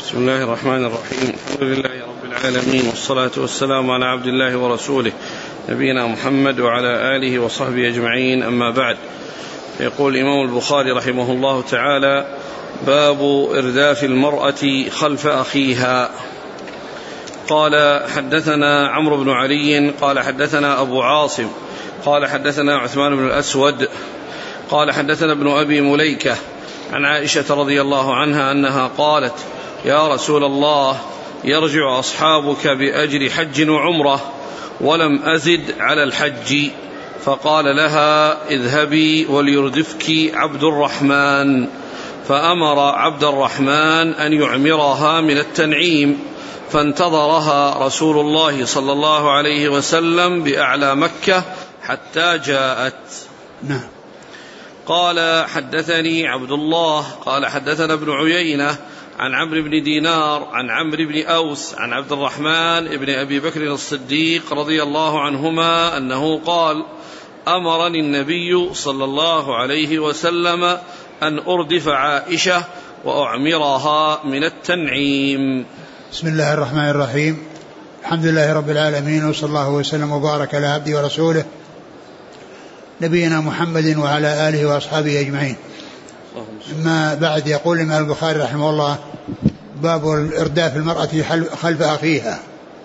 بسم الله الرحمن الرحيم. الحمد لله رب العالمين، والصلاة والسلام على عبد الله ورسوله نبينا محمد وعلى آله وصحبه أجمعين، أما بعد. يقول الإمام البخاري رحمه الله تعالى: باب إرداف المرأة خلف أخيها. قال: حدثنا عمرو بن علي قال حدثنا أبو عاصم قال حدثنا عثمان بن الأسود قال حدثنا ابن أبي مليكة عن عائشة رضي الله عنها أنها قالت: يا رسول الله، يرجع أصحابك بأجر حج وعمرة ولم أزد على الحج. فقال لها: اذهبي وليردفك عبد الرحمن. فأمر عبد الرحمن أن يعمرها من التنعيم، فانتظرها رسول الله صلى الله عليه وسلم بأعلى مكة حتى جاءت. نعم. قال: حدثني عبد الله قال حدثنا ابن عيينة عن عمرو بن دينار عن عمرو بن أوس عن عبد الرحمن بن أبي بكر الصديق رضي الله عنهما أنه قال: أمرني النبي صلى الله عليه وسلم أن أردف عائشة وأعمرها من التنعيم. بسم الله الرحمن الرحيم. الحمد لله رب العالمين، وصلى الله وسلم وبارك على عبده ورسوله نبينا محمد وعلى آله وأصحابه أجمعين. أما بعد، يقول الإمام البخاري رحمه الله: باب إرداف المرأة خلف أخيها.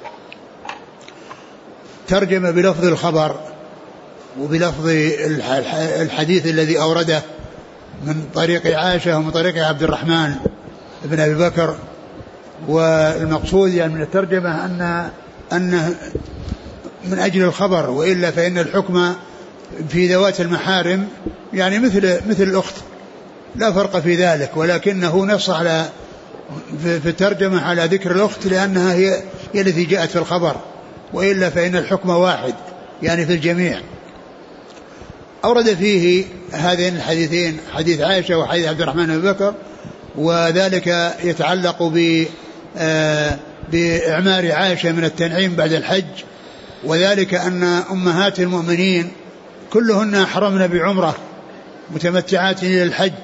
ترجم بلفظ الخبر وبلفظ الحديث الذي أورده من طريق عائشة ومن طريق عبد الرحمن بن أبي بكر. والمقصود يعني من الترجمة أن من أجل الخبر، وإلا فإن الحكم في ذوات المحارم يعني مثل الأخت، لا فرق في ذلك، ولكنه نص على في الترجمة على ذكر الأخت لأنها هي التي جاءت في الخبر، وإلا فإن الحكم واحد يعني في الجميع. أورد فيه هذين الحديثين، حديث عائشة وحديث عبد الرحمن بن أبي بكر، وذلك يتعلق بإعمار عائشة من التنعيم بعد الحج، وذلك أن أمهات المؤمنين كلهن حرمن بعمرة متمتعات إلى الحج،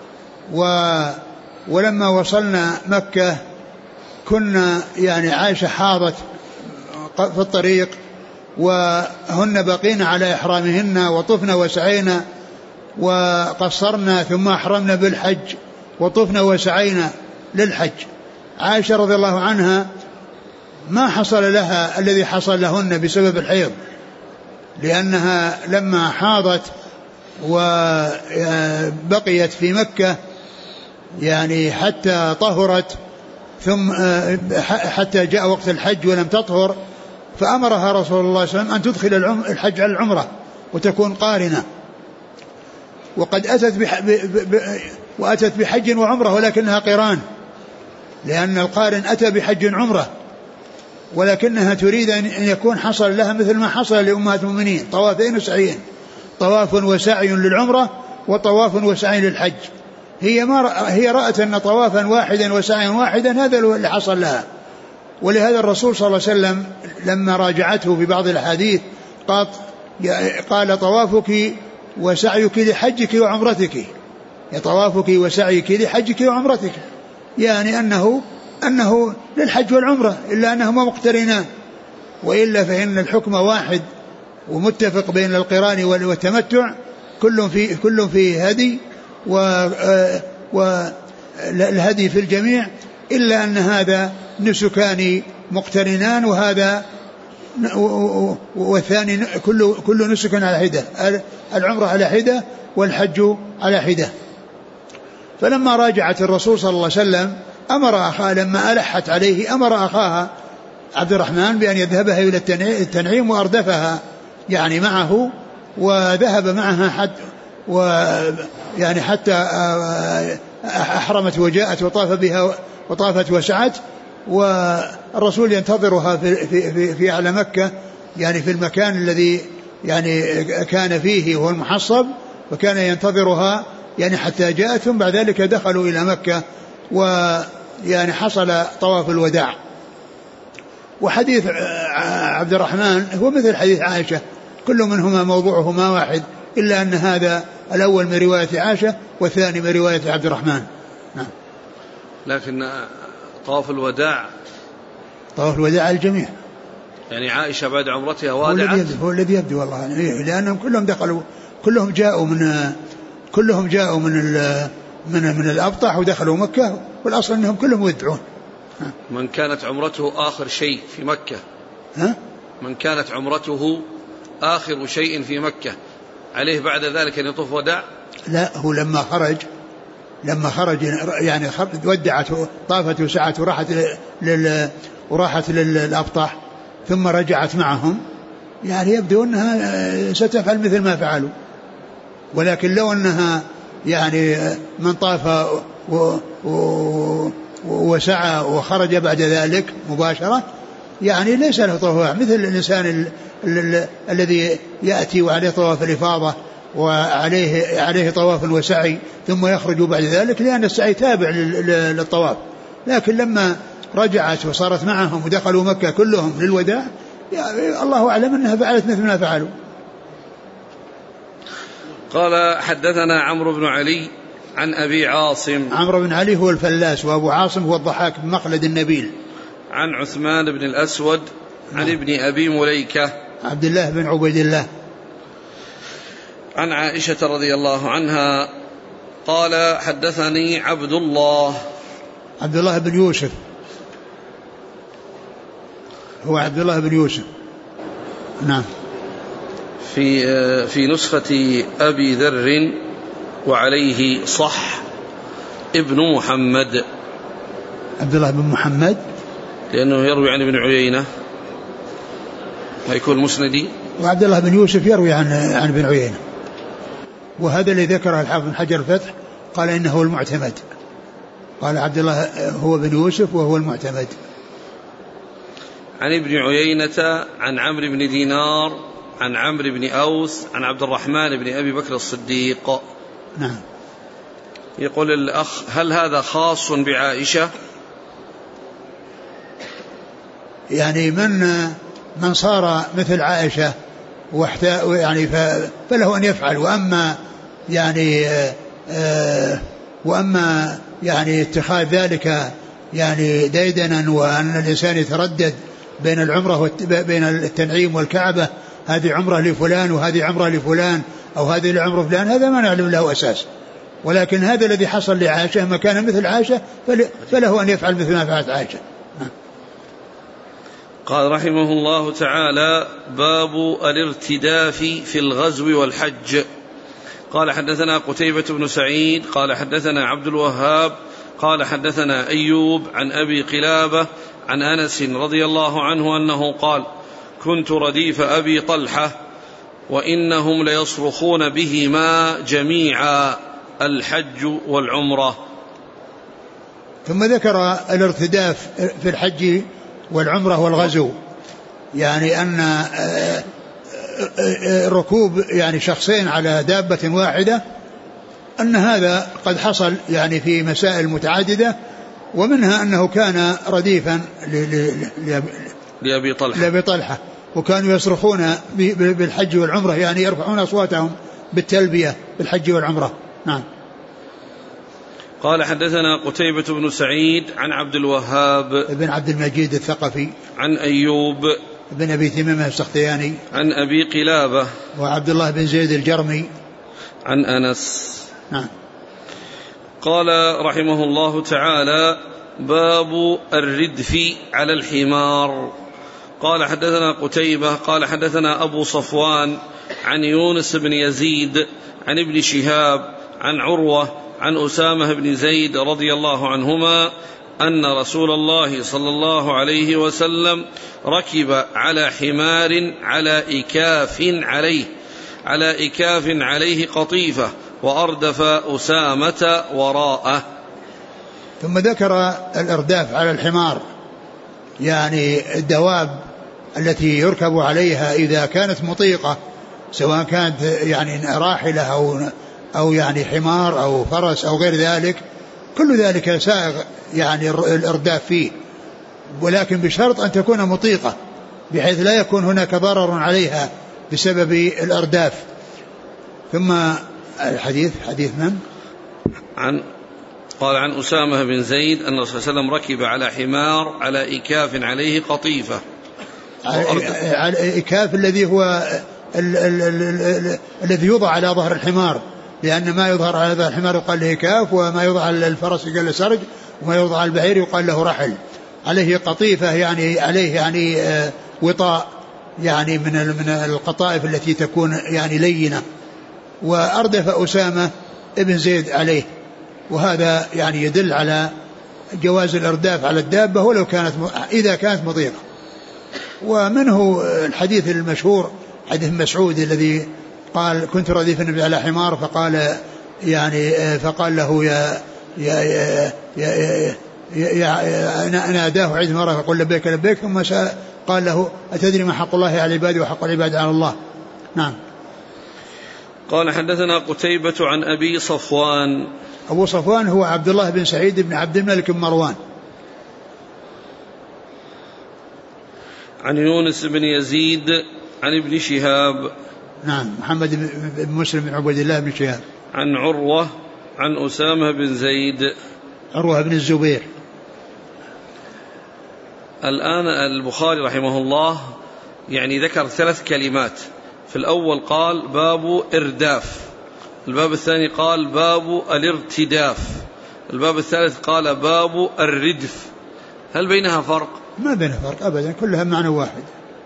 ولما وصلنا مكة كنا يعني عائشة حاضت في الطريق، وهن بقين على إحرامهن، وطفنا وسعينا وقصرنا ثم أحرمنا بالحج وطفنا وسعينا للحج. عائشة رضي الله عنها ما حصل لها الذي حصل لهن بسبب الحيض، لأنها لما حاضت وبقيت في مكة يعني حتى طهرت، ثم حتى جاء وقت الحج ولم تطهر، فأمرها رسول الله صلى الله عليه وسلم أن تدخل الحج على العمرة وتكون قارنة. وقد أتت بحج وعمرة ولكنها قران، لأن القارن أتى بحج عمرة، ولكنها تريد أن يكون حصل لها مثل ما حصل لأمهات المؤمنين، طوافين وسعيين، طواف وسعي للعمرة وطواف وسعي للحج. هي رأت أن طوافا واحدا وسعيا واحدا هذا اللي حصل لها. ولهذا الرسول صلى الله عليه وسلم لما راجعته في بعض الحديث قال: طوافك وسعيك لحجك وعمرتك، طوافك وسعيك لحجك وعمرتك، يعني أنه للحج والعمرة، إلا أنهما مقترنان، وإلا فإن الحكم واحد ومتفق بين القران والتمتع، كل في هدي، والهدي في الجميع، إلا أن هذا نسكان مقترنان، وهذا والثاني كل نسك على حدة، العمرة على حدة والحج على حدة. فلما راجعت الرسول صلى الله عليه وسلم أمر أخاها، لما ألحت عليه أمر أخاها عبد الرحمن بأن يذهبها إلى التنعيم وأردفها يعني معه، وذهب معها يعني حتى أحرمت وجاءت وطاف بها وطافت وسعت، والرسول ينتظرها في أعلى مكة، يعني في المكان الذي يعني كان فيه هو المحصب، وكان ينتظرها يعني حتى جاءت، ثم بعد ذلك دخلوا إلى مكة ويعني حصل طواف الوداع. وحديث عبد الرحمن هو مثل حديث عائشة، كل منهما موضوعهما واحد، إلا أن هذا الأول من رواية عائشة والثاني من رواية عبد الرحمن. نعم. لكن طواف الوداع. طواف الوداع الجميع، يعني عائشة بعد عمرتها وادعت. هو الذي يبدو والله، لأنهم كلهم دخلوا، كلهم جاءوا من الأبطح ودخلوا مكة، والأصل أنهم كلهم يدعون. من كانت عمرته آخر شيء في مكة، من كانت عمرته آخر شيء في مكة عليه بعد ذلك أن يطوف وداع؟ لا، هو لما خرج يعني ودعت، طافت وسعت وراحت للأبطح ثم رجعت معهم، يعني يبدو أنها ستفعل مثل ما فعلوا. ولكن لو أنها يعني من طاف وسعى وخرج بعد ذلك مباشرة، يعني ليس له طواف، مثل الإنسان الذي يأتي وعليه طواف الإفاضة وعليه طواف وسعي ثم يخرج بعد ذلك، لأن السعي تابع للطواف. لكن لما رجعت وصارت معهم ودخلوا مكة كلهم للوداع، يعني الله أعلم أنها فعلت مثل ما فعلوا. قال حدثنا عمرو بن علي عن أبي عاصم. عمرو بن علي هو الفلاس، وأبو عاصم هو الضحاك بن مخلد النبيل. عن عثمان بن الأسود عن ابن أبي مليكة عبد الله بن عبيد الله. عن عائشة رضي الله عنها قال حدثني عبد الله بن يوسف، هو عبد الله بن يوسف. نعم. في نسخة أبي ذر وعليه صح ابن محمد، عبد الله بن محمد، لأنه يروي عن ابن عيينة ويكون مسندي. وعبد الله بن يوسف يروي عن ابن عيينة، وهذا الذي ذكره الحافظ بن حجر الفتح قال إنه المعتمد، قال عبد الله هو بن يوسف وهو المعتمد. عن ابن عيينة عن عمرو بن دينار عن عمرو بن أوس عن عبد الرحمن بن أبي بكر الصديق. نعم. يقول الأخ: هل هذا خاص بعائشة؟ يعني من صار مثل عائشة يعني فله أن يفعل، وأما يعني اتخاذ ذلك يعني ديدنا، وأن الإنسان يتردد بين العمرة بين التنعيم والكعبة، هذه عمرة لفلان وهذه عمرة لفلان أو هذه لعمرة فلان، هذا ما نعلم له أساس. ولكن هذا الذي حصل لعائشة ما كان مثل عائشة فله أن يفعل مثل ما فعلت عائشة. قال رحمه الله تعالى: باب الارتداف في الغزو والحج. قال حدثنا قتيبة بن سعيد قال حدثنا عبد الوهاب قال حدثنا أيوب عن أبي قلابة عن أنس رضي الله عنه أنه قال: كنت رديف أبي طلحة وإنهم ليصرخون بهما جميعا الحج والعمرة. ثم ذكر الارتداف في الحج والعمرة والغزو، يعني أن ركوب يعني شخصين على دابة واحدة، أن هذا قد حصل يعني في مسائل متعددة، ومنها أنه كان رديفا لأبي طلحة، وكانوا يصرخون بالحج والعمرة، يعني يرفعون أصواتهم بالتلبية بالحج والعمرة. نعم. قال حدثنا قتيبة بن سعيد عن عبد الوهاب ابن عبد المجيد الثقفي عن أيوب ابن أبي تميمة السختياني عن أبي قلابة وعبد الله بن زيد الجرمي عن أنس. نعم. قال رحمه الله تعالى: باب الردف على الحمار. قال حدثنا قتيبة قال حدثنا أبو صفوان عن يونس بن يزيد عن ابن شهاب عن عروة عن أسامة بن زيد رضي الله عنهما أن رسول الله صلى الله عليه وسلم ركب على حمار على إكاف عليه قطيفة وأردف أسامة وراءه. ثم ذكر الإرداف على الحمار، يعني الدواب التي يركب عليها إذا كانت مطيقة، سواء كانت يعني راحلة أو يعني حمار أو فرس أو غير ذلك، كل ذلك سائغ يعني الإرداف فيه، ولكن بشرط أن تكون مطيقة بحيث لا يكون هناك ضرر عليها بسبب الإرداف. ثم الحديث حديث من؟ قال عن أسامة بن زيد أن الرسول صلى الله عليه وسلم ركب على حمار على إكاف عليه قطيفة. الإكاف الذي هو الذي يوضع على ظهر الحمار، لأن ما يظهر على ظهر الحمار يقال له إكاف، وما يوضع على الفرس يقال له سرج، وما يوضع على البعير يقال له رحل. عليه قطيفة يعني عليه يعني وطاء يعني من القطائف التي تكون يعني لينة. وأردف أسامة ابن زيد عليه، وهذا يعني يدل على جواز الإرداف على الدابة ولو كانت إذا كانت مضيقة. ومنه الحديث المشهور حديث مسعود الذي قال كنت رديف النبي على حمار فقال له يا ناداه عيد مرة فقل لبيك لبيك، ثم قال له أتدري ما حق الله على العباد وحق العباد على الله. نعم. قال حدثنا قتيبة عن أبي صفوان. أبو صفوان هو عبد الله بن سعيد بن عبد الملك بن مروان. عن يونس بن يزيد عن ابن شهاب. نعم. محمد بن مسلم بن عبد الله بن شهاب. عن عروة عن أسامة بن زيد. عروة بن الزبير. الآن البخاري رحمه الله يعني ذكر 3 كلمات. في الأول قال باب إرداف، الباب الثاني قال باب الارتداف، الباب الثالث قال باب الردف. هل بينها فرق؟ ما بينها فرق أبدا، كلها معنى واحد.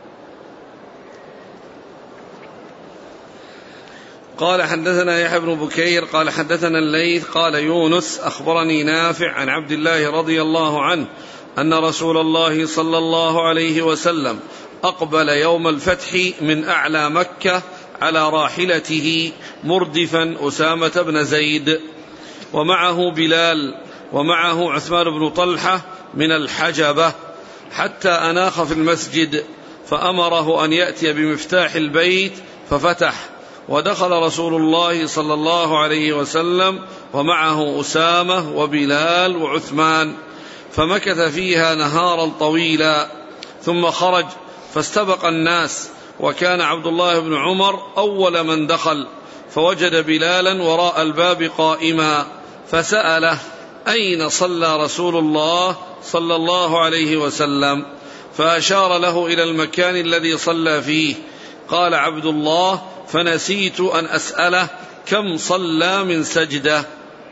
قال حدثنا يحيى بن بكير قال حدثنا الليث قال يونس أخبرني نافع عن عبد الله رضي الله عنه أن رسول الله صلى الله عليه وسلم أقبل يوم الفتح من أعلى مكة على راحلته مردفا أسامة بن زيد، ومعه بلال، ومعه عثمان بن طلحة من الحجبة، حتى أناخ في المسجد، فأمره أن يأتي بمفتاح البيت ففتح، ودخل رسول الله صلى الله عليه وسلم ومعه أسامة وبلال وعثمان، فمكث فيها نهارا طويلا، ثم خرج فاستبق الناس، وكان عبد الله بن عمر أول من دخل، فوجد بلالا وراء الباب قائما، فسأله أين صلى رسول الله صلى الله عليه وسلم؟ فأشار له إلى المكان الذي صلى فيه. قال عبد الله فنسيت أن أسأله كم صلى من سجدة.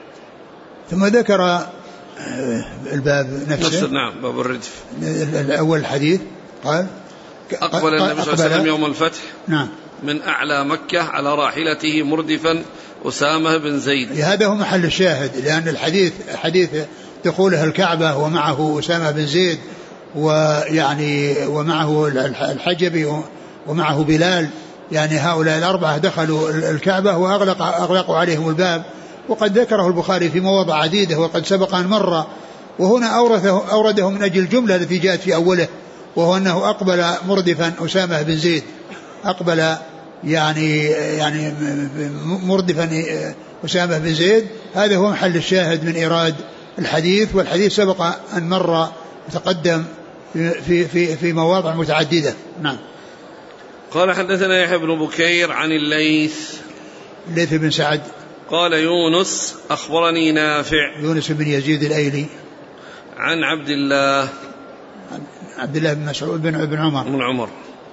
ثم ذكر الباب نفسه. نعم، باب الردف. الأول الحديث قال أقبل النبي صلى الله عليه وسلم يوم الفتح. نعم. من أعلى مكة على راحلته مردفا أسامة بن زيد. هذا هو محل الشاهد، لأن الحديث حديث دخوله الكعبة ومعه أسامة بن زيد، ويعني ومعه الحجبي ومعه بلال، يعني هؤلاء الأربعة دخلوا الكعبة وأغلقوا عليهم الباب. وقد ذكره البخاري في مواضع عديدة وقد سبق أن مر، وهنا أورده من أجل الجملة التي جاءت في أوله، وهو أنه أقبل مردفا أسامة بن زيد، أقبل يعني مردفا أسامة بن زيد. هذا هو محل الشاهد من إيراد الحديث، والحديث سبق أن مر وتقدم في مواضع متعددة. نعم. قال حدثنا يحيى بن بكير عن الليث بن سعد قال يونس أخبرني نافع يونس بن يزيد الأيلي عن عبد الله بن مسعود بن عمر.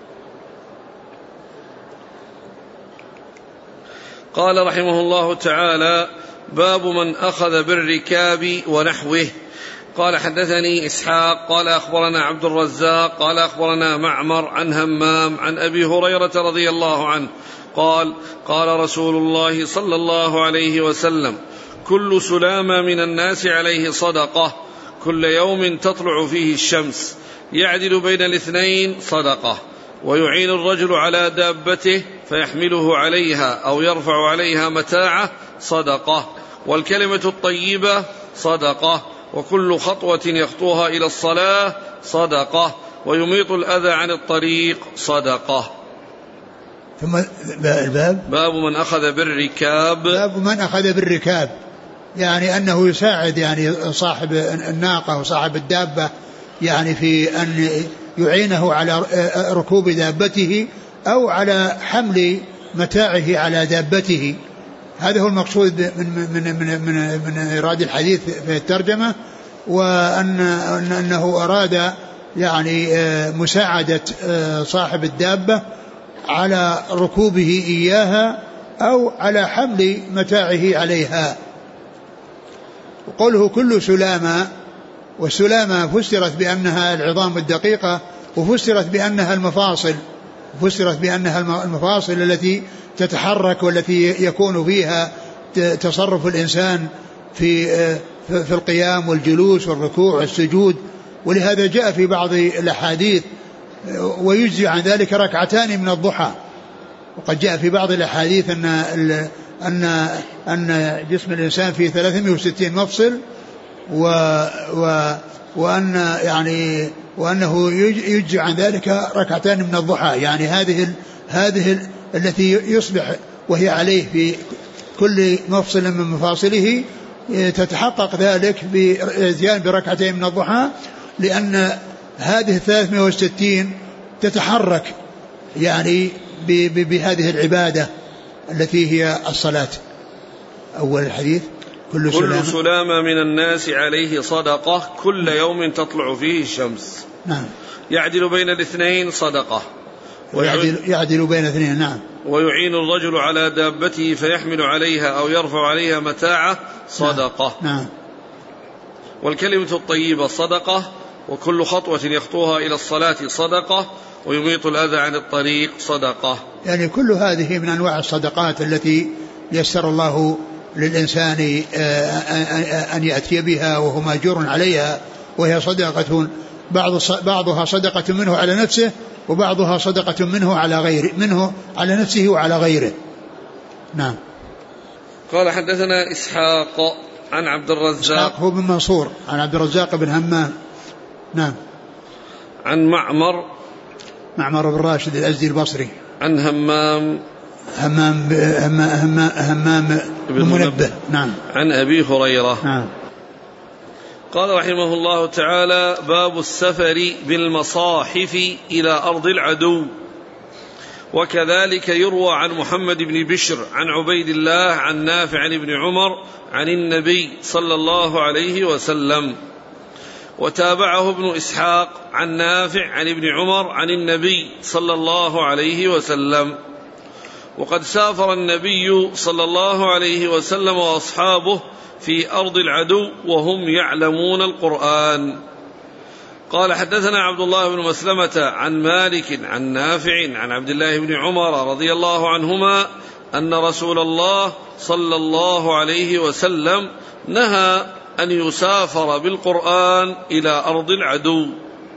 قال رحمه الله تعالى باب من أخذ بالركاب ونحوه. قال حدثني إسحاق قال أخبرنا عبد الرزاق قال أخبرنا معمر عن همام عن أبي هريرة رضي الله عنه قال قال رسول الله صلى الله عليه وسلم كل سلامة من الناس عليه صدقة، كل يوم تطلع فيه الشمس، يعدل بين الاثنين صدقة، ويعين الرجل على دابته فيحمله عليها أو يرفع عليها متاعه صدقة، والكلمة الطيبة صدقة، وكل خطوة يخطوها إلى الصلاة صدقة، ويميط الأذى عن الطريق صدقة. ثم الباب باب من أخذ بالركاب. باب من أخذ بالركاب، يعني أنه يساعد يعني صاحب الناقة وصاحب الدابة يعني في أن يعينه على ركوب دابته أو على حمل متاعه على دابته، هذا هو المقصود من إيراد الحديث في الترجمة، وأنه أراد يعني مساعدة صاحب الدابة على ركوبه إياها أو على حمل متاعه عليها. وقوله كل سلامة، والسلامة فسرت بأنها العظام الدقيقة، وفسرت بأنها المفاصل التي تتحرك والتي يكون فيها تصرف الإنسان في القيام والجلوس والركوع والسجود. ولهذا جاء في بعض الأحاديث ويجزي عن ذلك ركعتان من الضحى. وقد جاء في بعض الأحاديث أن جسم الإنسان فيه 360 مفصل، وأنه يجزي عن ذلك ركعتان من الضحى. يعني هذه التي يصبح وهي عليه في كل مفصل من مفاصله تتحقق ذلك بإتيان بركعتين من الضحى، لأن هذه 360 تتحرك يعني بهذه العبادة التي هي الصلاة. أول الحديث كل سلامة من الناس عليه صدقة كل يوم تطلع فيه الشمس. نعم. يعدل بين الاثنين صدقة. يعدل بين اثنين. نعم. ويعين الرجل على دابته فيحمل عليها أو يرفع عليها متاعه صدقة. نعم. والكلمة الطيبة صدقة، وكل خطوة يخطوها إلى الصلاة صدقة، ويميط الأذى عن الطريق صدقة. يعني كل هذه من أنواع الصدقات التي يسر الله للإنسان أن يأتي بها وهو ماجور عليها، وهي صدقة بعضها صدقة منه على نفسه، وبعضها صدقة منه على نفسه وعلى غيره. نعم. قال حدثنا إسحاق عن عبد الرزاق. إسحاق هو بن منصور عن عبد الرزاق بن همام. نعم. عن معمر بن راشد الأزدي البصري. عن همام بن منبه. نعم. عن أبي هريرة. نعم. قال رحمه الله تعالى: باب السفر بالمصاحف إلى أرض العدو. وكذلك يروى عن محمد بن بشر عن عبيد الله عن نافع عن ابن عمر عن النبي صلى الله عليه وسلم. وتابعه ابن إسحاق عن نافع عن ابن عمر عن النبي صلى الله عليه وسلم. وقد سافر النبي صلى الله عليه وسلم وأصحابه في أرض العدو وهم يعلمون القرآن. قال حدثنا عبد الله بن مسلمة عن مالك عن نافع عن عبد الله بن عمر رضي الله عنهما أن رسول الله صلى الله عليه وسلم نهى أن يسافر بالقرآن إلى أرض العدو.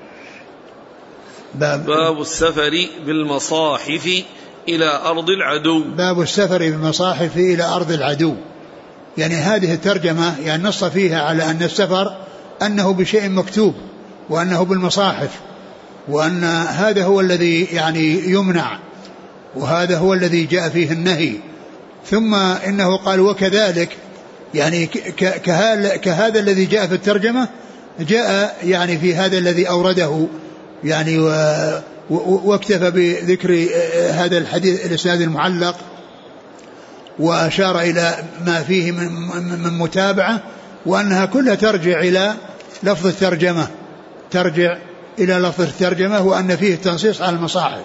باب السفر بالمصاحف إلى أرض العدو. باب السفر بالمصاحف إلى أرض العدو. يعني هذه الترجمة يعني نص فيها على أن السفر أنه بشيء مكتوب، وأنه بالمصاحف، وأن هذا هو الذي يعني يمنع، وهذا هو الذي جاء فيه النهي. ثم إنه قال وكذلك، يعني كهذا الذي جاء في الترجمة جاء يعني في هذا الذي أورده، يعني واكتفى بذكر هذا الحديث الإسناد المعلق، وأشار إلى ما فيه من متابعة، وأنها كلها ترجع إلى لفظ الترجمة، وأن فيه التنصيص على المصاحف.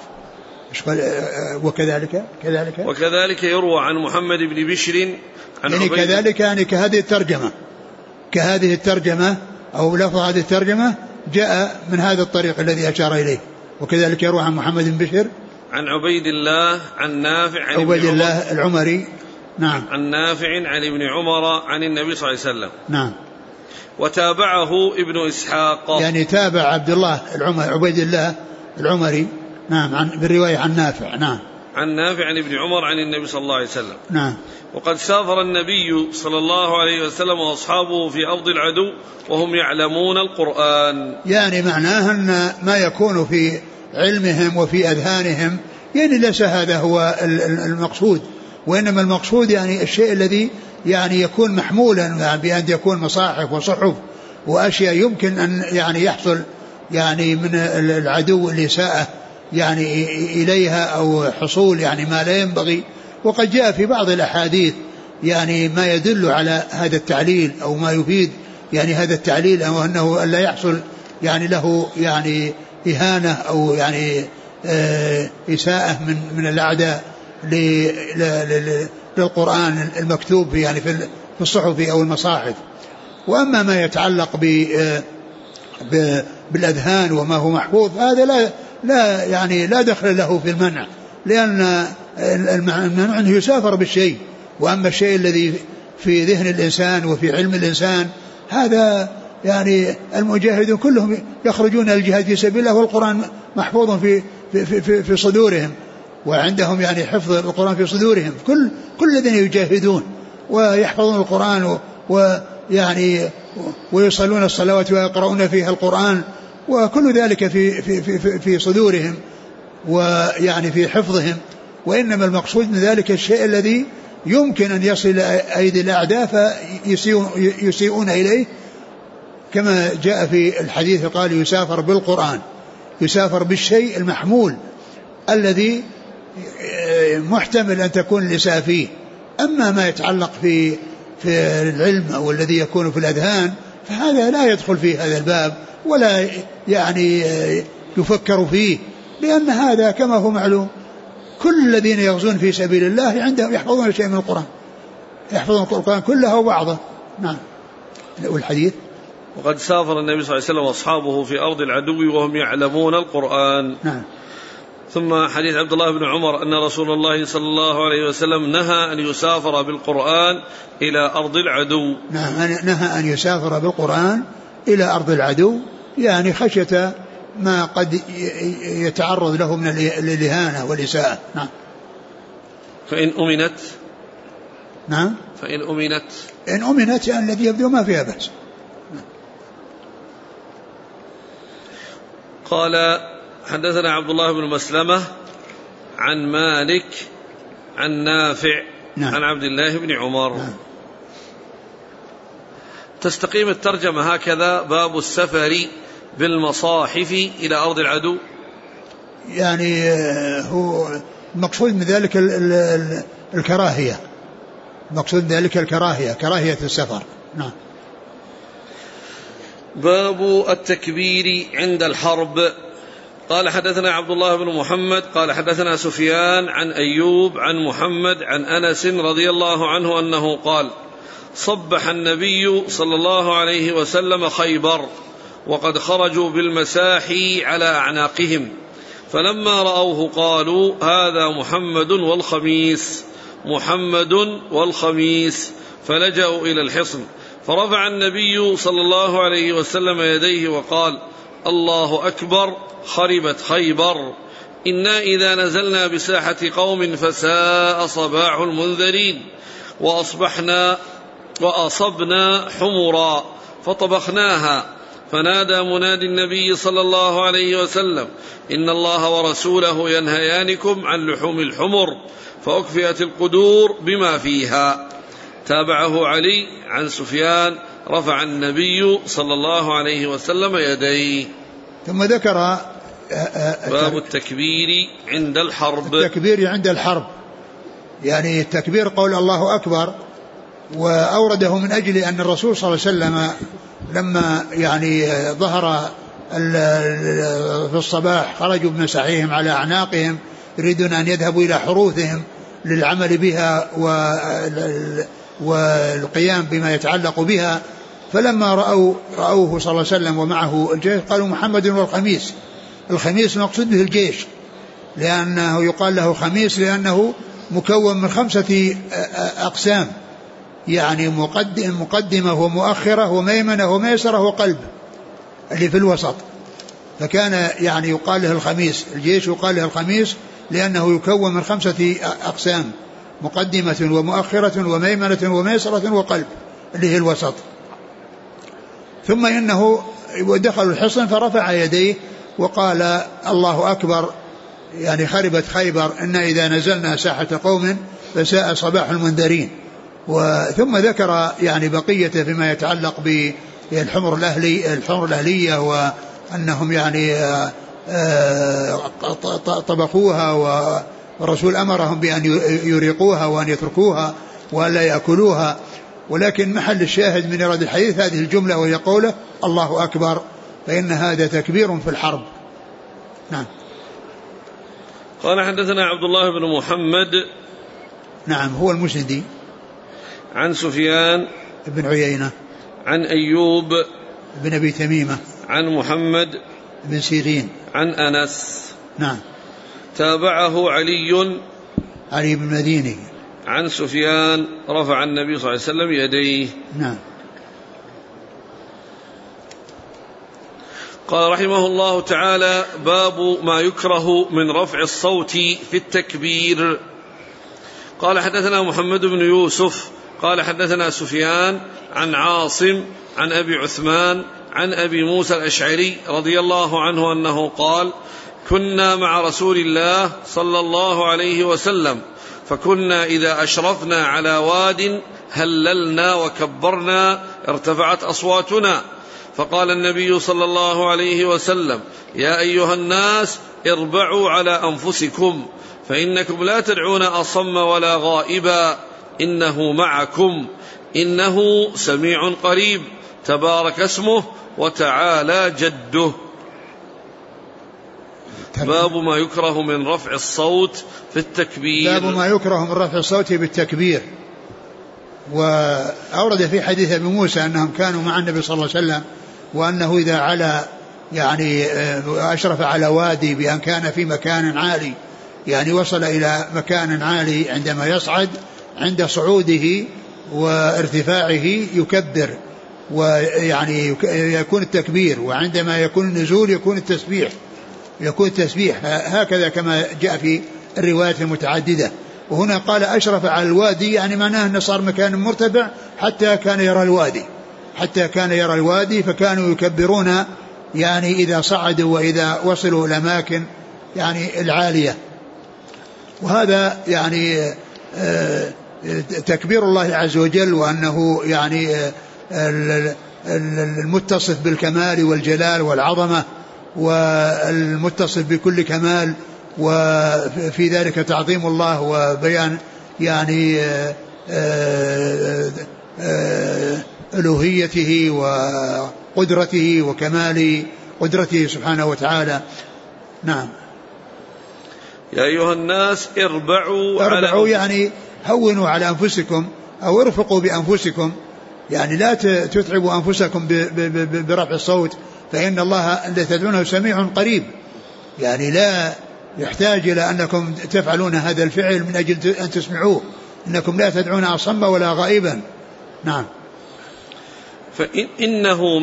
وكذلك يروى عن محمد بن بشر عن يعني كذلك يعني كهذه الترجمة أو لفظ هذه الترجمة جاء من هذا الطريق الذي أشار إليه. وكذلك يروى عن محمد بن بشر عن عبيد الله عن نافع عن عبيد الله العمري. نعم. عن نافع عن ابن عمر عن النبي صلى الله عليه وسلم. نعم. وتابعه ابن إسحاق، يعني تابع عبد الله عبيد الله العمري. نعم. بالرواية عن نافع. نعم. عن نافع عن ابن عمر عن النبي صلى الله عليه وسلم. نعم. وقد سافر النبي صلى الله عليه وسلم وأصحابه في أرض العدو وهم يعلمون القرآن. يعني معناه أن ما يكون في علمهم وفي أذهانهم يعني ليس هذا هو المقصود، وإنما المقصود يعني الشيء الذي يعني يكون محمولا بأن يكون مصاحف وصحف وأشياء يمكن أن يعني يحصل يعني من العدو الإساءة يعني إليها أو حصول يعني ما لا ينبغي. وقد جاء في بعض الأحاديث يعني ما يدل على هذا التعليل أو ما يفيد يعني هذا التعليل، أو أنه لا يحصل يعني له يعني إهانة أو يعني إساءة من الأعداء للقرآن المكتوب يعني في الصحف أو المصاحف. وأما ما يتعلق بالأذهان وما هو محفوظ هذا لا دخل له في المنع، لأن المنع أنه يسافر بالشيء. وأما الشيء الذي في ذهن الإنسان وفي علم الإنسان هذا يعني المجاهدون كلهم يخرجون الجهاد في سبيل الله والقرآن محفوظ في صدورهم، وعندهم يعني حفظ القرآن في صدورهم. كل الذين يجاهدون ويحفظون القرآن ويعني ويصلون الصلوات ويقرؤون فيها القرآن، وكل ذلك في صدورهم ويعني في حفظهم. وإنما المقصود من ذلك الشيء الذي يمكن أن يصل إلى أيدي الأعداء فيسيئون إليه، كما جاء في الحديث قال يسافر بالقرآن، يسافر بالشيء المحمول الذي محتمل أن تكون الإساءة فيه. أما ما يتعلق في العلم أو الذي يكون في الأذهان فهذا لا يدخل في هذا الباب ولا يعني يفكر فيه، لأن هذا كما هو معلوم كل الذين يغزون في سبيل الله عندهم يحفظون شيء من القرآن، يحفظون القرآن كله وبعضه. نعم. والحديث وقد سافر النبي صلى الله عليه وسلم وأصحابه في أرض العدو وهم يعلمون القرآن. نعم. ثم حديث عبد الله بن عمر أن رسول الله صلى الله عليه وسلم نهى أن يسافر بالقرآن إلى أرض العدو. نعم، نهى أن يسافر بالقرآن إلى أرض العدو، يعني خشية ما قد يتعرض له من الإهانة والإساءة. نعم. فإن أمنت. نعم. فإن أمنت. إن أمنت يعني الذي يبدو ما فيها بأس. قال حدثنا عبد الله بن مسلمة عن مالك عن نافع. نعم. عن عبد الله بن عمر. نعم. تستقيم الترجمة هكذا: باب السفر بالمصاحف إلى أرض العدو. يعني هو مقصود من ذلك الكراهية، مقصود ذلك الكراهية، كراهية السفر. نعم. باب التكبير عند الحرب. قال حدثنا عبد الله بن محمد قال حدثنا سفيان عن أيوب عن محمد عن أنس رضي الله عنه أنه قال: صبح النبي صلى الله عليه وسلم خيبر وقد خرجوا بالمساحي على أعناقهم، فلما رأوه قالوا: هذا محمد والخميس، محمد والخميس، فلجأوا إلى الحصن، فرفع النبي صلى الله عليه وسلم يديه وقال: الله أكبر، خربت خيبر، إنا إذا نزلنا بساحة قوم فساء صباح المنذرين، وأصبنا حمرا فطبخناها، فنادى منادي النبي صلى الله عليه وسلم: إن الله ورسوله ينهيانكم عن لحوم الحمر، فأكفئت القدور بما فيها. تابعه علي عن سفيان: رفع النبي صلى الله عليه وسلم يديه. ثم ذكر باب التكبير عند الحرب. التكبير عند الحرب، يعني التكبير قول الله أكبر، وأورده من أجل أن الرسول صلى الله عليه وسلم لما يعني ظهر في الصباح خرجوا بمساحيهم على أعناقهم يريدون أن يذهبوا إلى حروثهم للعمل بها والقيام بما يتعلق بها، فلما رأوه صلى الله عليه وسلم ومعه الجيش قالوا: محمد والخميس. الخميس مقصود به الجيش، لأنه يقال له خميس لأنه مكون من 5 أقسام، يعني مقدمة ومؤخرة وميمنة وميسرة وقلب اللي في الوسط، فكان يعني يقال له الخميس، الجيش يقال له الخميس لأنه يكون من 5 أقسام: مقدمة ومؤخرة وميمنة وميسرة وقلب اللي هي الوسط. ثم إنه دخلوا الحصن فرفع يديه وقال: الله أكبر، يعني خربت خيبر، إن إذا نزلنا ساحة قوم فساء صباح المنذرين. ثم ذكر يعني بقية فيما يتعلق بالحمر الأهلية، وأنهم يعني طبخوها والرسول أمرهم بأن يريقوها وأن يتركوها ولا يأكلوها. ولكن محل الشاهد من إرادة الحديث هذه الجملة وهي قوله الله أكبر، فإن هذا تكبير في الحرب. نعم. قال حدثنا عبد الله بن محمد، نعم هو المسندي، عن سفيان بن عيينة، عن أيوب بن أبي تميمة، عن محمد بن سيرين، عن أنس. نعم. تابعه علي بن مديني عن سفيان رفع النبي صلى الله عليه وسلم يديه. نعم. قال رحمه الله تعالى: باب ما يكره من رفع الصوت في التكبير. قال حدثنا محمد بن يوسف قال حدثنا سفيان عن عاصم عن أبي عثمان عن أبي موسى الأشعري رضي الله عنه أنه قال: كنا مع رسول الله صلى الله عليه وسلم، فكنا إذا أشرفنا على واد هللنا وكبرنا ارتفعت أصواتنا، فقال النبي صلى الله عليه وسلم: يا أيها الناس اربعوا على أنفسكم، فإنكم لا تدعون أصم ولا غائبا، إنه معكم، إنه سميع قريب، تبارك اسمه وتعالى جده. باب ما يكره من رفع الصوت في التكبير. باب ما يكره من رفع الصوت بالتكبير. وأورد في حديث أبي موسى أنهم كانوا مع النبي صلى الله عليه وسلم، وأنه إذا على يعني أشرف على وادي بأن كان في مكان عالي، يعني وصل إلى مكان عالي عندما يصعد، عند صعوده وارتفاعه يكبر، ويعني يكون التكبير، وعندما يكون النزول يكون التسبيح هكذا كما جاء في الروايات المتعددة. وهنا قال أشرف على الوادي، يعني معناه أنه صار مكان مرتفع حتى كان يرى الوادي، فكانوا يكبرون يعني إذا صعدوا وإذا وصلوا إلى أماكن يعني العالية. وهذا يعني تكبير الله عز وجل، وأنه يعني المتصف بالكمال والجلال والعظمة، والمتصف بكل كمال، وفي ذلك تعظيم الله وبيان يعني ألوهيته وقدرته وكمال قدرته سبحانه وتعالى. نعم. يا أيها الناس اربعوا يعني هونوا على أنفسكم أو ارفقوا بأنفسكم، يعني لا تتعبوا أنفسكم برفع الصوت، فإن الله الذي تدعونه سميع قريب، يعني لا يحتاج إلى أنكم تفعلون هذا الفعل من أجل أن تسمعوه، إنكم لا تدعون أصم ولا غائبا. نعم. فإنه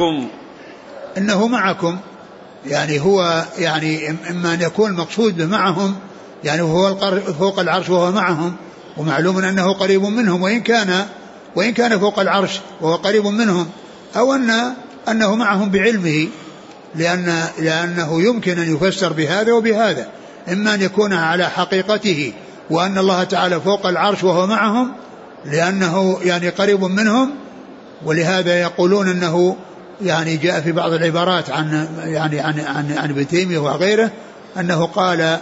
معكم يعني هو يعني إما أن يكون مقصود معهم، يعني هو فوق العرش وهو معهم، ومعلوم أنه قريب منهم، وإن كان فوق العرش وهو قريب منهم، أو أنه معهم بعلمه، لأنه يمكن أن يفسر بهذا وبهذا، إما أن يكون على حقيقته وأن الله تعالى فوق العرش وهو معهم لأنه يعني قريب منهم، ولهذا يقولون أنه يعني جاء في بعض العبارات عن ابن تيمية وغيره أنه قال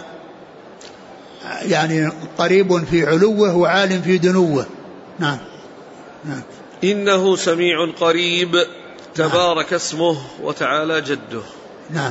يعني قريب في علوه وعالم في دنوه. نعم. إنه سميع قريب، تبارك اسمه وتعالى جده. نعم.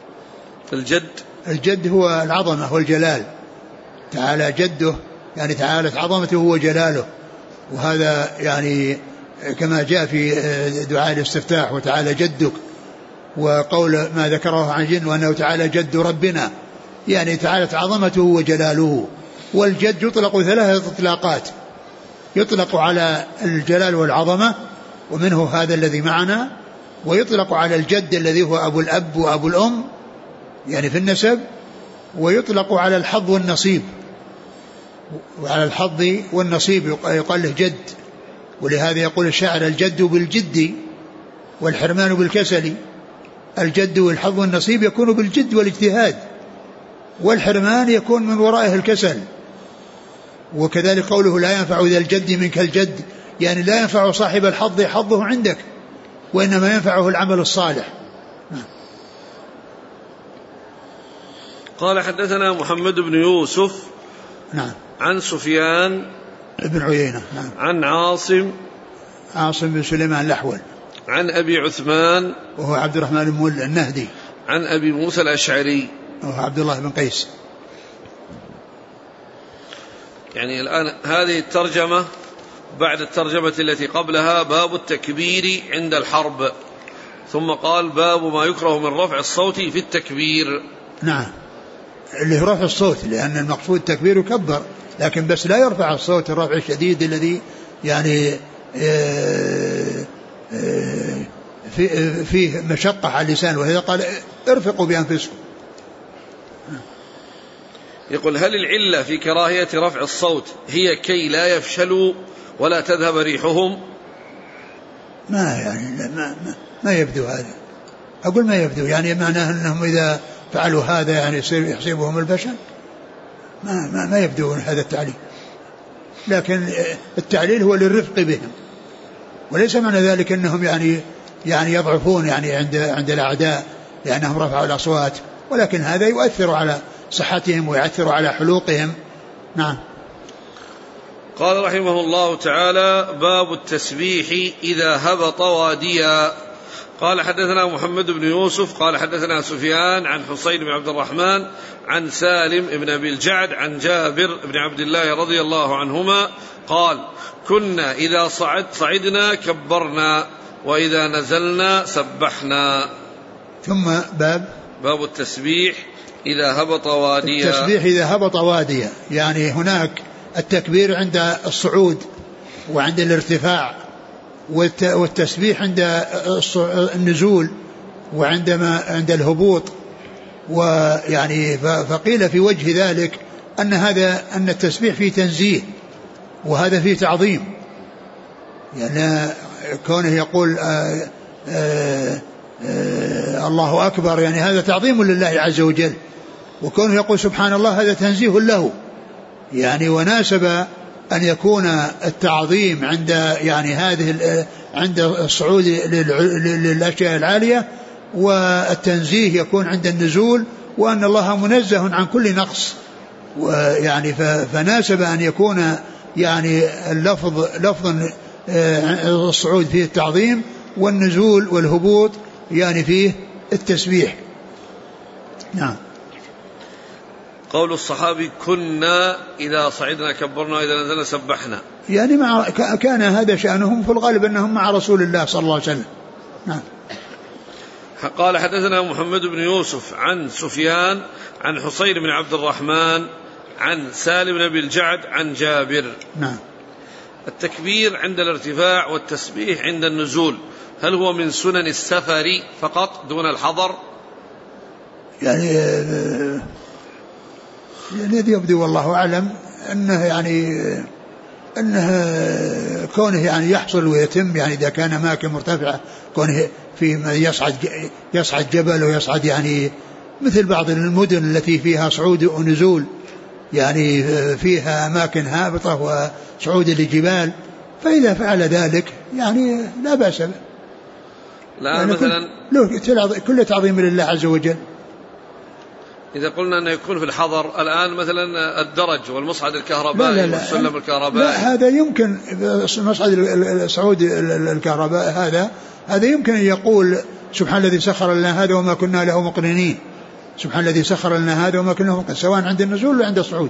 الجد هو العظمة والجلال، تعالى جده يعني تعالت عظمته وجلاله، وهذا يعني كما جاء في دعاء الاستفتاح وتعالى جدك، وقول ما ذكره عن جن وأنه تعالى جد ربنا، يعني تعالت عظمته وجلاله. والجد يطلق 3 إطلاقات، يطلق على الجلال والعظمة ومنه هذا الذي معنا، ويطلق على الجد الذي هو أبو الأب وأبو الأم يعني في النسب، ويطلق على الحظ والنصيب، وعلى الحظ والنصيب يقال له جد. ولهذا يقول الشاعر الجد بالجد والحرمان بالكسل. الجد والحظ والنصيب يكون بالجد والاجتهاد، والحرمان يكون من ورائه الكسل. وكذلك قوله لا ينفع ذا الجد منك الجد، يعني لا ينفع صاحب الحظ حظه عندك، وإنما ينفعه العمل الصالح. قال حدثنا محمد بن يوسف نعم. عن سفيان ابن عيينة. نعم. عن عاصم بن سليمان الأحول. عن أبي عثمان وهو عبد الرحمن بن النهدي. عن أبي موسى الأشعري وهو عبد الله بن قيس. يعني الآن هذه الترجمة بعد الترجمة التي قبلها باب التكبير عند الحرب، ثم قال باب ما يكره من رفع الصوت في التكبير. نعم، اللي هو رفع الصوت، لأن المقصود التكبير يكبر، لكن بس لا يرفع الصوت الرفع الشديد الذي يعني فيه مشقة على اللسان، وهذا قال ارفقوا بأنفسكم. يقول هل العلة في كراهية رفع الصوت هي كي لا يفشلوا ولا تذهب ريحهم؟ ما يعني ما يبدو هذا، أقول ما يبدو، يعني معناه أنهم إذا فعلوا هذا يعني يحسبهم الفشل، ما يبدو هذا التعليل، لكن التعليل هو للرفق بهم، وليس معنى ذلك أنهم يعني يضعفون يعني عند الأعداء لأنهم رفعوا الأصوات، ولكن هذا يؤثر على صحتهم ويؤثر على حلوقهم. نعم. قال رحمه الله تعالى باب التسبيح إذا هبط واديا. قال حدثنا محمد بن يوسف قال حدثنا سفيان عن حسين بن عبد الرحمن عن سالم بن أبي الجعد عن جابر بن عبد الله رضي الله عنهما قال كنا إذا صعدنا كبرنا وإذا نزلنا سبحنا. ثم باب التسبيح إذا هبط واديا. التسبيح إذا هبط واديا، يعني هناك التكبير عند الصعود وعند الارتفاع، والتسبيح عند النزول عند الهبوط، ويعني فقيل في وجه ذلك أن التسبيح فيه تنزيه وهذا فيه تعظيم، يعني كونه يقول الله أكبر يعني هذا تعظيم لله عز وجل، وكونه يقول سبحان الله هذا تنزيه له، يعني وناسب أن يكون التعظيم عند يعني عند الصعود للأشياء العالية، والتنزيه يكون عند النزول، وأن الله منزه عن كل نقص، ويعني فناسب أن يكون يعني لفظ الصعود فيه التعظيم والنزول والهبوط يعني فيه التسبيح. نعم. قول الصحابي كنا إذا صعدنا كبرنا وإذا نزلنا سبحنا، يعني كان هذا شأنهم، في الغالب أنهم مع رسول الله صلى الله عليه وسلم. نعم. قال حدثنا محمد بن يوسف عن سفيان عن حسين بن عبد الرحمن عن سالم بن أبي الجعد عن جابر. نعم. التكبير عند الارتفاع والتسبيح عند النزول هل هو من سنن السفر فقط دون الحضر؟ يعني الذي يبدو والله أعلم أنه كونه يعني يحصل ويتم، يعني إذا كان أماكن مرتفعة، كونه في يصعد جبل ويصعد يعني مثل بعض المدن التي فيها صعود ونزول، يعني فيها أماكن هابطة وصعود لجبال، فإذا فعل ذلك يعني لا بأس به. لا يعني مثلا كل تعظيم لله عز وجل. إذا قلنا أنه يكون في الحضر الآن مثلا الدرج والمصعد الكهربائي والسلم الكهربائي، لا هذا يمكن مصعد الصعود الكهربائي هذا يمكن أن يقول سبحان الذي سخر لنا هذا وما كنا له مقرنين، سبحان الذي سخر لنا هذا وما كنا له مقرنين، سواء عند النزول ولا عند الصعود.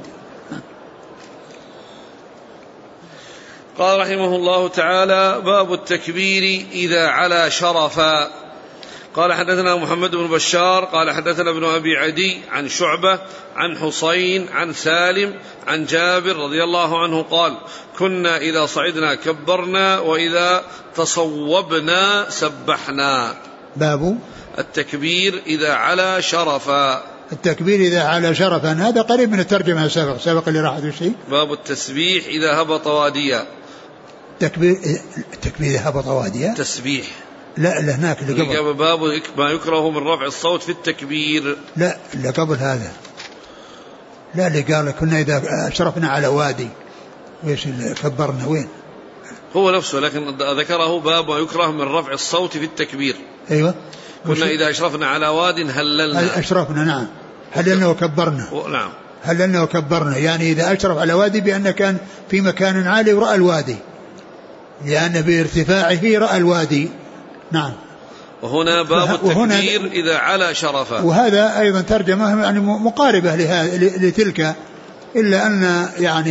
قال رحمه الله تعالى باب التكبير إذا علا شرفا. قال حدثنا محمد بن بشار قال حدثنا ابن أبي عدي عن شعبة عن حسين عن سالم عن جابر رضي الله عنه قال كنا إذا صعدنا كبرنا وإذا تصوبنا سبحنا. باب التكبير إذا علا شرفا. التكبير إذا علا شرفا، هذا قريب من الترجمة سبق اللي راح شيء. باب التسبيح إذا هبط واديا. التكبير إذا هبط واديا تسبيح. لا هناك اللي قبل باب ما يكره من رفع الصوت في التكبير. لا اللي قبل هذا، لا اللي قال كنا إذا أشرفنا على وادي ويش اللي كبرنا وين هو نفسه، لكن ذكره باب ما يكره من رفع الصوت في التكبير. أيوة. كنا إذا أشرفنا على واد هللنا. أشرفنا نعم، هللنا وكبرنا. نعم. هل أنه كبرنا يعني إذا أشرف على وادي بأن كان في مكان عالي ورأى الوادي، لأن بارتفاعه رأى الوادي. نعم. وهنا باب التكبير إذا على شرفه. وهذا أيضا ترجمة يعني مقاربة لتلك، إلا أن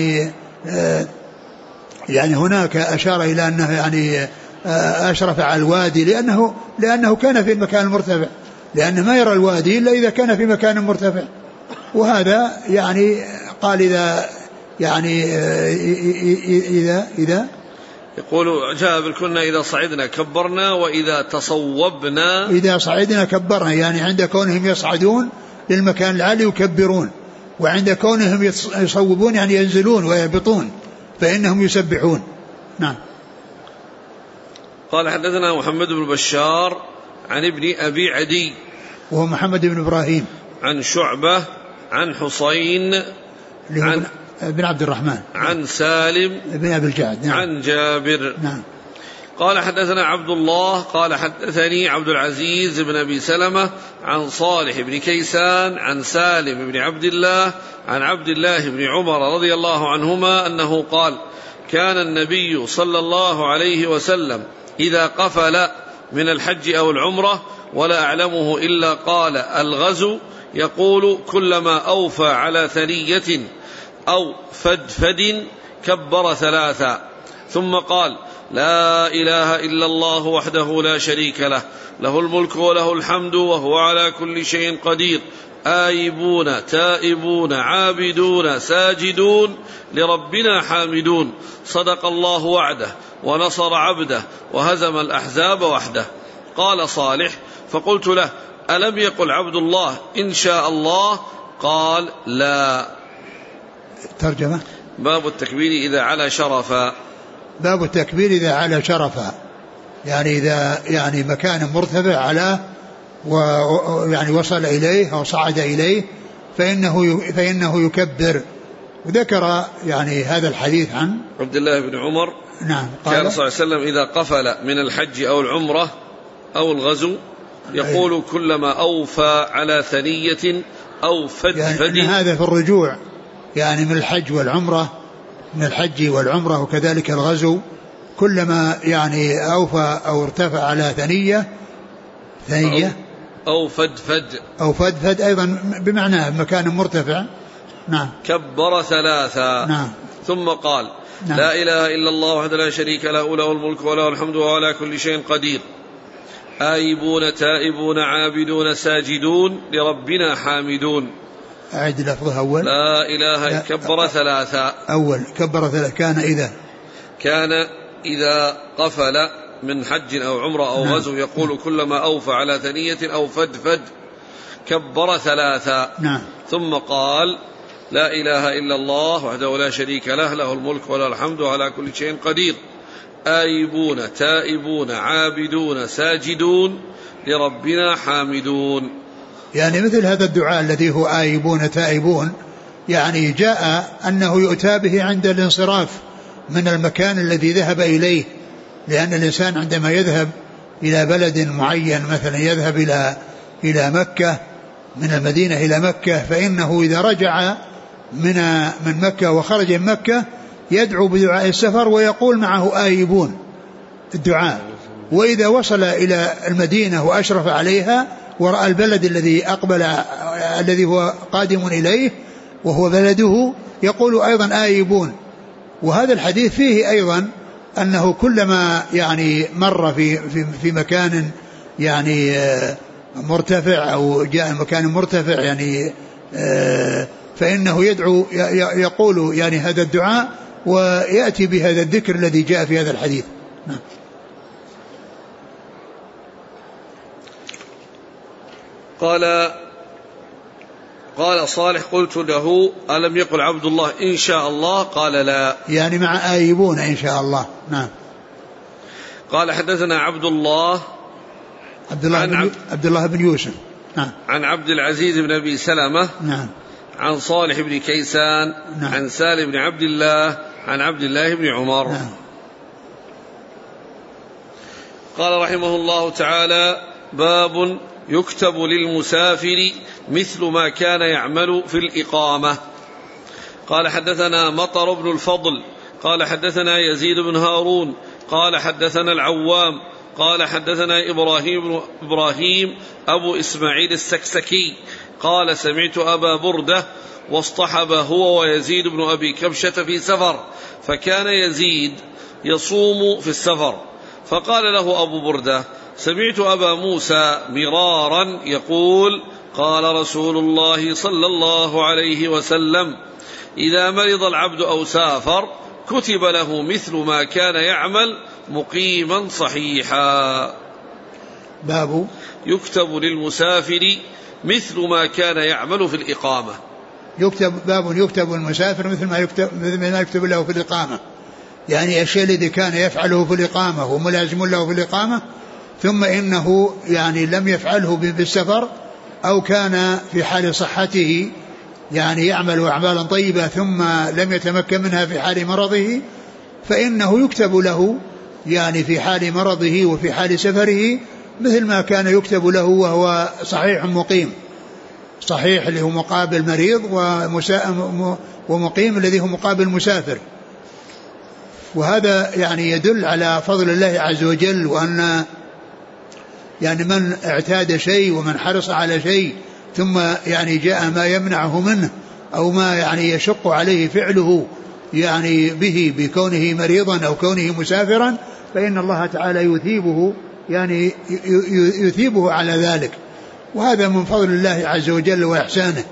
يعني هناك أشار إلى أنه يعني أشرف على الوادي لأنه كان في المكان المرتفع، لأنه ما يرى الوادي إلا إذا كان في مكان مرتفع. وهذا يعني قال إذا يعني إذا يقول جاء بالكنا إذا صعدنا كبرنا وإذا تصوبنا، إذا صعدنا كبرنا، يعني عند كونهم يصعدون للمكان العالي يكبرون، وعند كونهم يصوبون يعني ينزلون ويهبطون فإنهم يسبحون. نعم. قال حدثنا محمد بن بشار عن ابن أبي عدي وهو محمد بن إبراهيم عن شعبة عن حسين بن عبد الرحمن عن سالم بن أبي الجعد. نعم. عن جابر. نعم. قال حدثنا عبد الله قال حدثني عبد العزيز بن أبي سلمة عن صالح بن كيسان عن سالم بن عبد الله عن عبد الله بن عمر رضي الله عنهما أنه قال كان النبي صلى الله عليه وسلم إذا قفل من الحج أو العمرة ولا أعلمه إلا قال الغزو، يقول كلما أوفى على ثنية أو فدفد كبر ثلاثا، ثم قال لا إله إلا الله وحده لا شريك له، له الملك وله الحمد وهو على كل شيء قدير، آيبون تائبون عابدون ساجدون لربنا حامدون، صدق الله وعده ونصر عبده وهزم الأحزاب وحده. قال صالح فقلت له ألم يقل عبد الله إن شاء الله؟ قال لا. ترجمة باب التكبير إذا على شرفا. باب التكبير إذا على شرفا، يعني إذا يعني مكان مرتفع على ويعني وصل إليه أو صعد إليه فإنه يكبر. وذكر يعني هذا الحديث عن عبد الله بن عمر. نعم. كان صلى الله عليه وسلم إذا قفل من الحج أو العمرة أو الغزو يقول كلما أوفى على ثنية أو فدفد، يعني هذا في الرجوع يعني من الحج والعمرة، من الحج والعمرة وكذلك الغزو، كلما يعني أوفى أو ارتفع على ثنية أو فدفد أيضا بمعنى مكان مرتفع. نعم. كبر ثلاثا. نعم. ثم قال نعم. لا إله إلا الله وحده لا شريك له، له الملك وله الحمد وهو على كل شيء قدير، آيبون تائبون عابدون ساجدون لربنا حامدون. أعد لفظه أول. لا إله كبر ثلاثا. أول كبر ثلاثا. كان إذا قفل من حج أو عمرة أو غزو يقول كلما أوفى على ثنية أو فدفد كبر ثلاثا. نعم. ثم قال لا إله إلا الله وحده لا شريك له، له الملك وله الحمد وعلى كل شيء قدير، آيبون تائبون عابدون ساجدون لربنا حامدون. يعني مثل هذا الدعاء الذي هو آيبون تائبون، يعني جاء أنه يؤتى به عند الانصراف من المكان الذي ذهب إليه، لأن الإنسان عندما يذهب إلى بلد معين، مثلا يذهب إلى مكة من المدينة إلى مكة، فإنه إذا رجع من مكة وخرج من مكة يدعو بدعاء السفر ويقول معه آيبون الدعاء. وإذا وصل إلى المدينة وأشرف عليها ورأى البلد الذي هو قادم إليه وهو بلده يقول أيضا آيبون. وهذا الحديث فيه أيضا أنه كلما يعني مر في مكان يعني مرتفع أو جاء مكان مرتفع يعني فإنه يدعو يقول يعني هذا الدعاء ويأتي بهذا الذكر الذي جاء في هذا الحديث. قال صالح قلت له ألم يقل عبد الله إن شاء الله؟ قال لا، يعني مع آيبون إن شاء الله. نعم. قال حدثنا عبد الله بن يوسف. نعم. عن عبد العزيز بن أبي سلمة. نعم. عن صالح بن كيسان. نعم. عن سالم بن عبد الله عن عبد الله بن عمر. نعم. قال رحمه الله تعالى باب يكتب للمسافر مثل ما كان يعمل في الإقامة. قال حدثنا مطر بن الفضل قال حدثنا يزيد بن هارون قال حدثنا العوام قال حدثنا إبراهيم أبو إسماعيل السكسكي قال سمعت أبا بردة واصطحب هو ويزيد بن أبي كبشة في سفر، فكان يزيد يصوم في السفر، فقال له أبو بردة: سمعت أبا موسى مرارا يقول: قال رسول الله صلى الله عليه وسلم: إذا مرض العبد أو سافر كتب له مثل ما كان يعمل مقيما صحيحا. باب يكتب للمسافر مثل ما كان يعمل في الإقامة. باب يكتب المسافر مثل ما يكتب له في الإقامة، يعني الشيء الذي كان يفعله في الإقامة وملازم له في الإقامة ثم إنه يعني لم يفعله بالسفر، أو كان في حال صحته يعني يعمل أعمالا طيبة ثم لم يتمكن منها في حال مرضه، فإنه يكتب له يعني في حال مرضه وفي حال سفره مثل ما كان يكتب له وهو صحيح مقيم. صحيح اللي هو مقابل مريض، ومقيم الذي هو مقابل مسافر. وهذا يعني يدل على فضل الله عز وجل، وأن يعني من اعتاد شيء ومن حرص على شيء ثم يعني جاء ما يمنعه منه أو ما يعني يشق عليه فعله يعني به بكونه مريضا أو كونه مسافرا، فإن الله تعالى يثيبه على ذلك، وهذا من فضل الله عز وجل وإحسانه.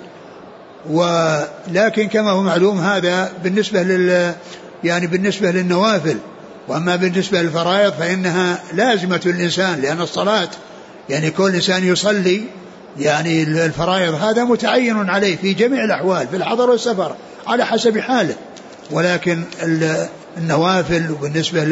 ولكن كما هو معلوم هذا بالنسبة للنوافل، وأما بالنسبة للفرائض فإنها لازمة الإنسان، لأن الصلاة يعني كل إنسان يصلي يعني الفرائض هذا متعين عليه في جميع الأحوال في الحضر والسفر على حسب حاله. ولكن النوافل بالنسبة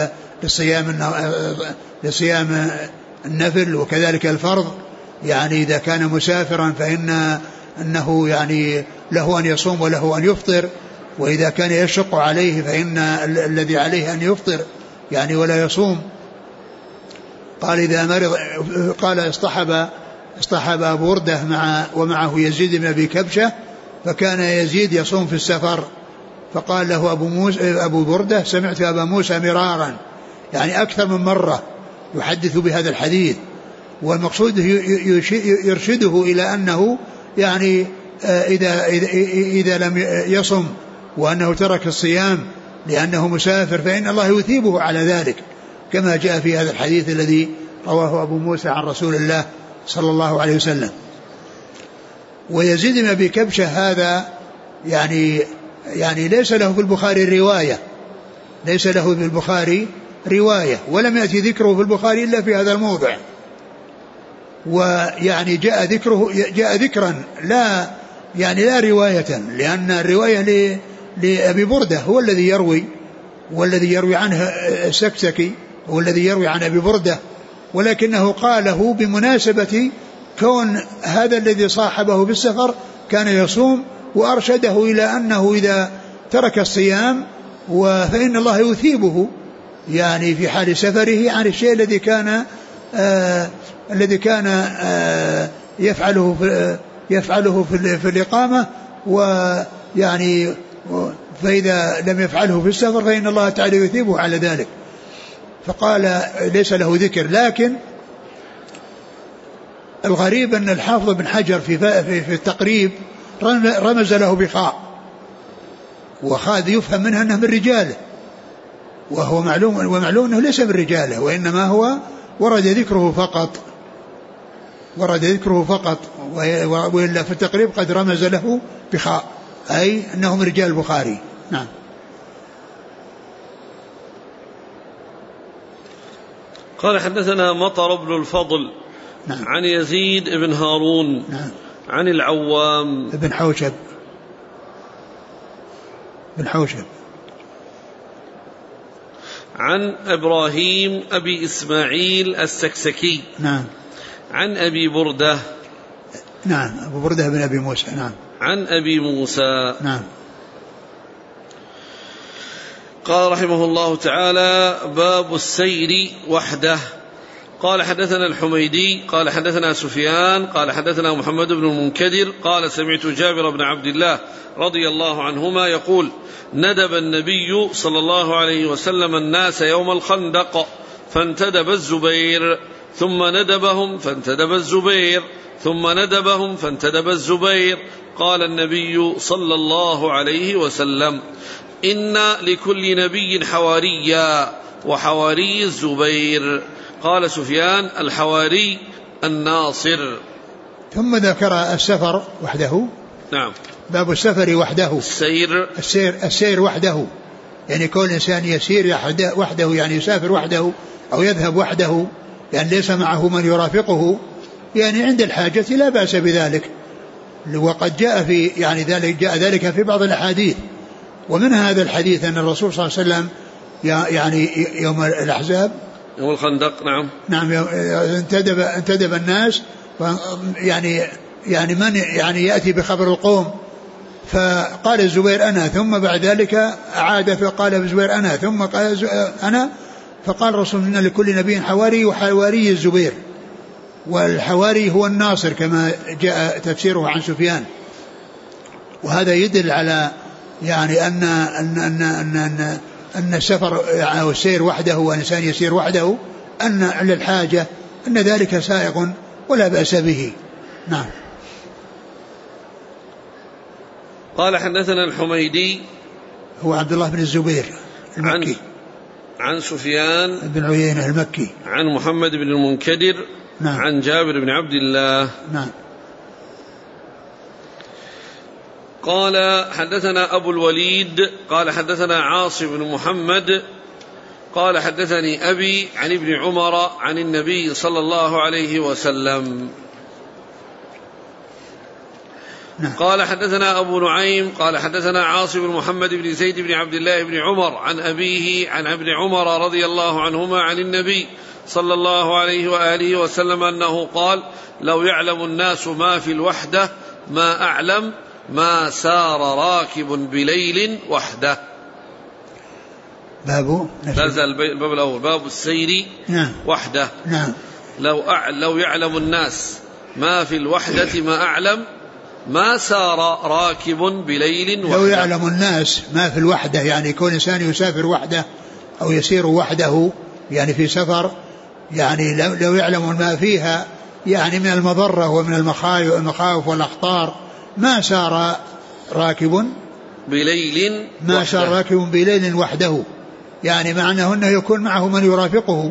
للصيام النفل وكذلك الفرض، يعني إذا كان مسافرا فإنه يعني له أن يصوم وله أن يفطر، وإذا كان يشق عليه فإن الذي عليه أن يفطر يعني ولا يصوم. قال إذا مرض، قال اصطحب أبو بردة ومعه يزيد بن أبي كبشة، فكان يزيد يصوم في السفر، فقال له أبو بردة: سمعت أبا موسى مرارا، يعني أكثر من مرة يحدث بهذا الحديث، والمقصود يرشده إلى أنه يعني إذا لم يصم وأنه ترك الصيام لأنه مسافر فإن الله يثيبه على ذلك، كما جاء في هذا الحديث الذي رواه أبو موسى عن رسول الله صلى الله عليه وسلم. ويزيد بن أبي كبشة هذا يعني ليس له في البخاري رواية، ولم يأتي ذكره في البخاري إلا في هذا الموضع. ويعني جاء ذكرا لا رواية، لأن الرواية لأبي بردة هو الذي يروي، والذي يروي عنه السكسكي هو الذي يروي عن أبي بردة، ولكنه قاله بمناسبة كون هذا الذي صاحبه بالسفر كان يصوم، وأرشده إلى أنه إذا ترك الصيام فإن الله يثيبه يعني في حال سفره عن الشيء الذي كان يفعله في الإقامة، ويعني فإذا لم يفعله في السفر فإن الله تعالى يثيبه على ذلك. فقال ليس له ذكر، لكن الغريب أن الحافظ بن حجر في التقريب رمز له بخاء، وخاذ يفهم منها أنه من رجاله، وهو معلوم أنه ليس من رجاله، وإنما هو ورد ذكره فقط، وإلا في التقريب قد رمز له بخاء، أي أنه من رجال البخاري. نعم. قال حدثنا مطر بن الفضل نعم. عن يزيد بن هارون نعم. عن العوام بن حوشب عن إبراهيم أبي إسماعيل السكسكي نعم. عن أبي بردة نعم أبو بردة بن أبي موسى نعم. عن أبي موسى نعم. قال رحمه الله تعالى: باب السير وحده. قال حدثنا الحميدي قال حدثنا سفيان قال حدثنا محمد بن المنكدر قال سمعت جابر بن عبد الله رضي الله عنهما يقول ندب النبي صلى الله عليه وسلم الناس يوم الخندق فانتدب الزبير ثم ندبهم فانتدب الزبير ثم ندبهم فانتدب الزبير. قال النبي صلى الله عليه وسلم إن لكل نبي حواريا وحواري الزبير. قال سفيان الحواري الناصر. ثم ذكر السفر وحده. نعم. باب السفر وحده. السير وحده، يعني كل إنسان يسير وحده، يعني يسافر وحده أو يذهب وحده، يعني ليس معه من يرافقه، يعني عند الحاجة لا بأس بذلك. وقد جاء في يعني جاء ذلك في بعض الأحاديث، ومن هذا الحديث أن الرسول صلى الله عليه وسلم يعني يوم الأحزاب يوم الخندق نعم انتدب الناس، يعني من يعني يأتي بخبر القوم، فقال الزبير أنا، ثم بعد ذلك أعاد فقال الزبير أنا، ثم قال أنا، فقال الرسول إن لكل نبي حواري وحواري الزبير، والحواري هو الناصر كما جاء تفسيره عن سفيان. وهذا يدل على يعني أن السفر أو السير وحده والإنسان يسير وحده أن للحاجة أن ذلك سائغ ولا بأس به. نعم. قال حدثنا الحميدي هو عبد الله بن الزبير المكي عن سفيان بن عيينة المكي عن محمد بن المنكدر نعم. عن جابر بن عبد الله نعم. قال حدثنا أبو الوليد قال حدثنا عاصم بن محمد قال حدثني أبي عن ابن عمر عن النبي صلى الله عليه وسلم. نعم. قال حدثنا أبو نعيم قال حدثنا عاصم بن محمد بن زيد بن عبد الله بن عمر عن أبيه عن ابن عمر رضي الله عنهما عن النبي صلى الله عليه وآله وسلم أنه قال لو يعلم الناس ما في الوحدة ما أعلم ما سار راكب بليل وحده. باب الباب الأول باب السير نعم. وحده. نعم. لو يعلم الناس ما في الوحدة ما أعلم ما سار راكب بليل وحده. لو يعلم الناس ما في الوحدة، يعني يكون إنسان يسافر وحده أو يسير وحده يعني في سفر، يعني لو يعلم ما فيها يعني من المضرة ومن المخاوف والأخطار ما سار راكب بليل ما سار راكب بليل وحده، يعني معناه أنه يكون معه من يرافقه.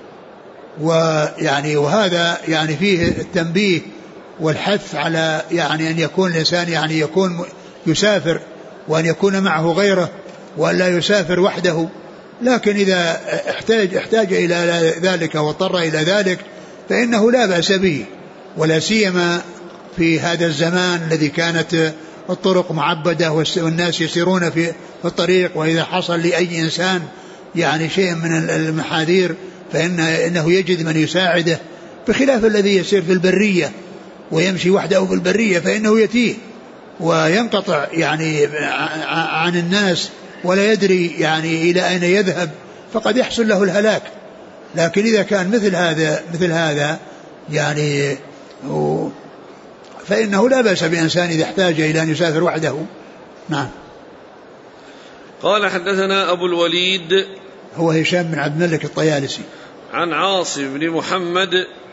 ويعني وهذا يعني فيه التنبيه والحث على يعني أن يكون الإنسان يعني يكون يسافر وأن يكون معه غيره وأن لا يسافر وحده. لكن إذا احتاج إلى ذلك واضطر إلى ذلك فإنه لا بأس به، ولا سيما في هذا الزمان الذي كانت الطرق معبدة والناس يسيرون في الطريق، وإذا حصل لأي إنسان يعني شيء من المحاذير فإنه يجد من يساعده، بخلاف الذي يسير في البرية ويمشي وحده في البرية فإنه يتيه وينقطع يعني عن الناس ولا يدري يعني إلى أين يذهب، فقد يحصل له الهلاك. لكن إذا كان مثل هذا يعني فإنه لا بأس بإنسان إذا احتاج إلى أن يسافر وحده. نعم. قال حدثنا أبو الوليد هو هشام بن عبد الملك الطيالسي عن عاصم بن محمد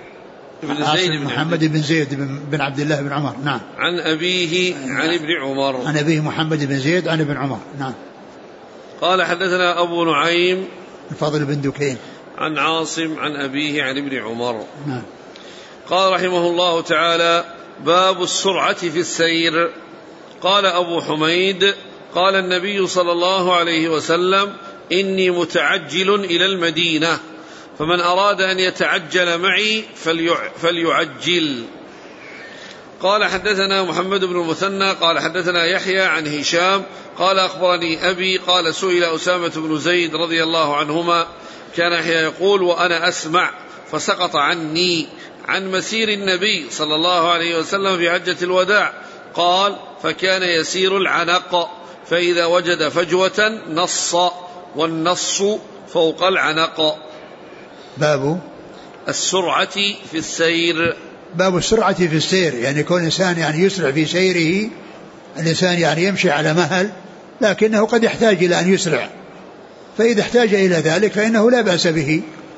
بن زيد بن عبد الله بن عمر. نعم. عن أبيه عن ابن عمر عن أبيه محمد بن زيد عن ابن عمر. نعم. قال حدثنا أبو نعيم الفضل بن دكين عن عاصم عن أبيه عن ابن عمر. نعم. قال رحمه الله تعالى باب السرعة في السير. قال أبو حميد قال النبي صلى الله عليه وسلم إني متعجل إلى المدينة فمن أراد أن يتعجل معي فليعجل. قال حدثنا محمد بن المثنى قال حدثنا يحيى عن هشام قال أخبرني أبي قال سئل أسامة بن زيد رضي الله عنهما كان يحيى يقول وأنا أسمع فسقط عني عن مسير النبي صلى الله عليه وسلم في حجة الوداع. قال فكان يسير العنق فإذا وجد فجوة نص والنص فوق العنق. باب السرعة في السير. باب السرعة في السير، يعني يكون الإنسان يعني يسرع في سيره. الإنسان يعني يمشي على مهل لكنه قد يحتاج إلى أن يسرع، فإذا احتاج إلى ذلك فإنه لا بأس به.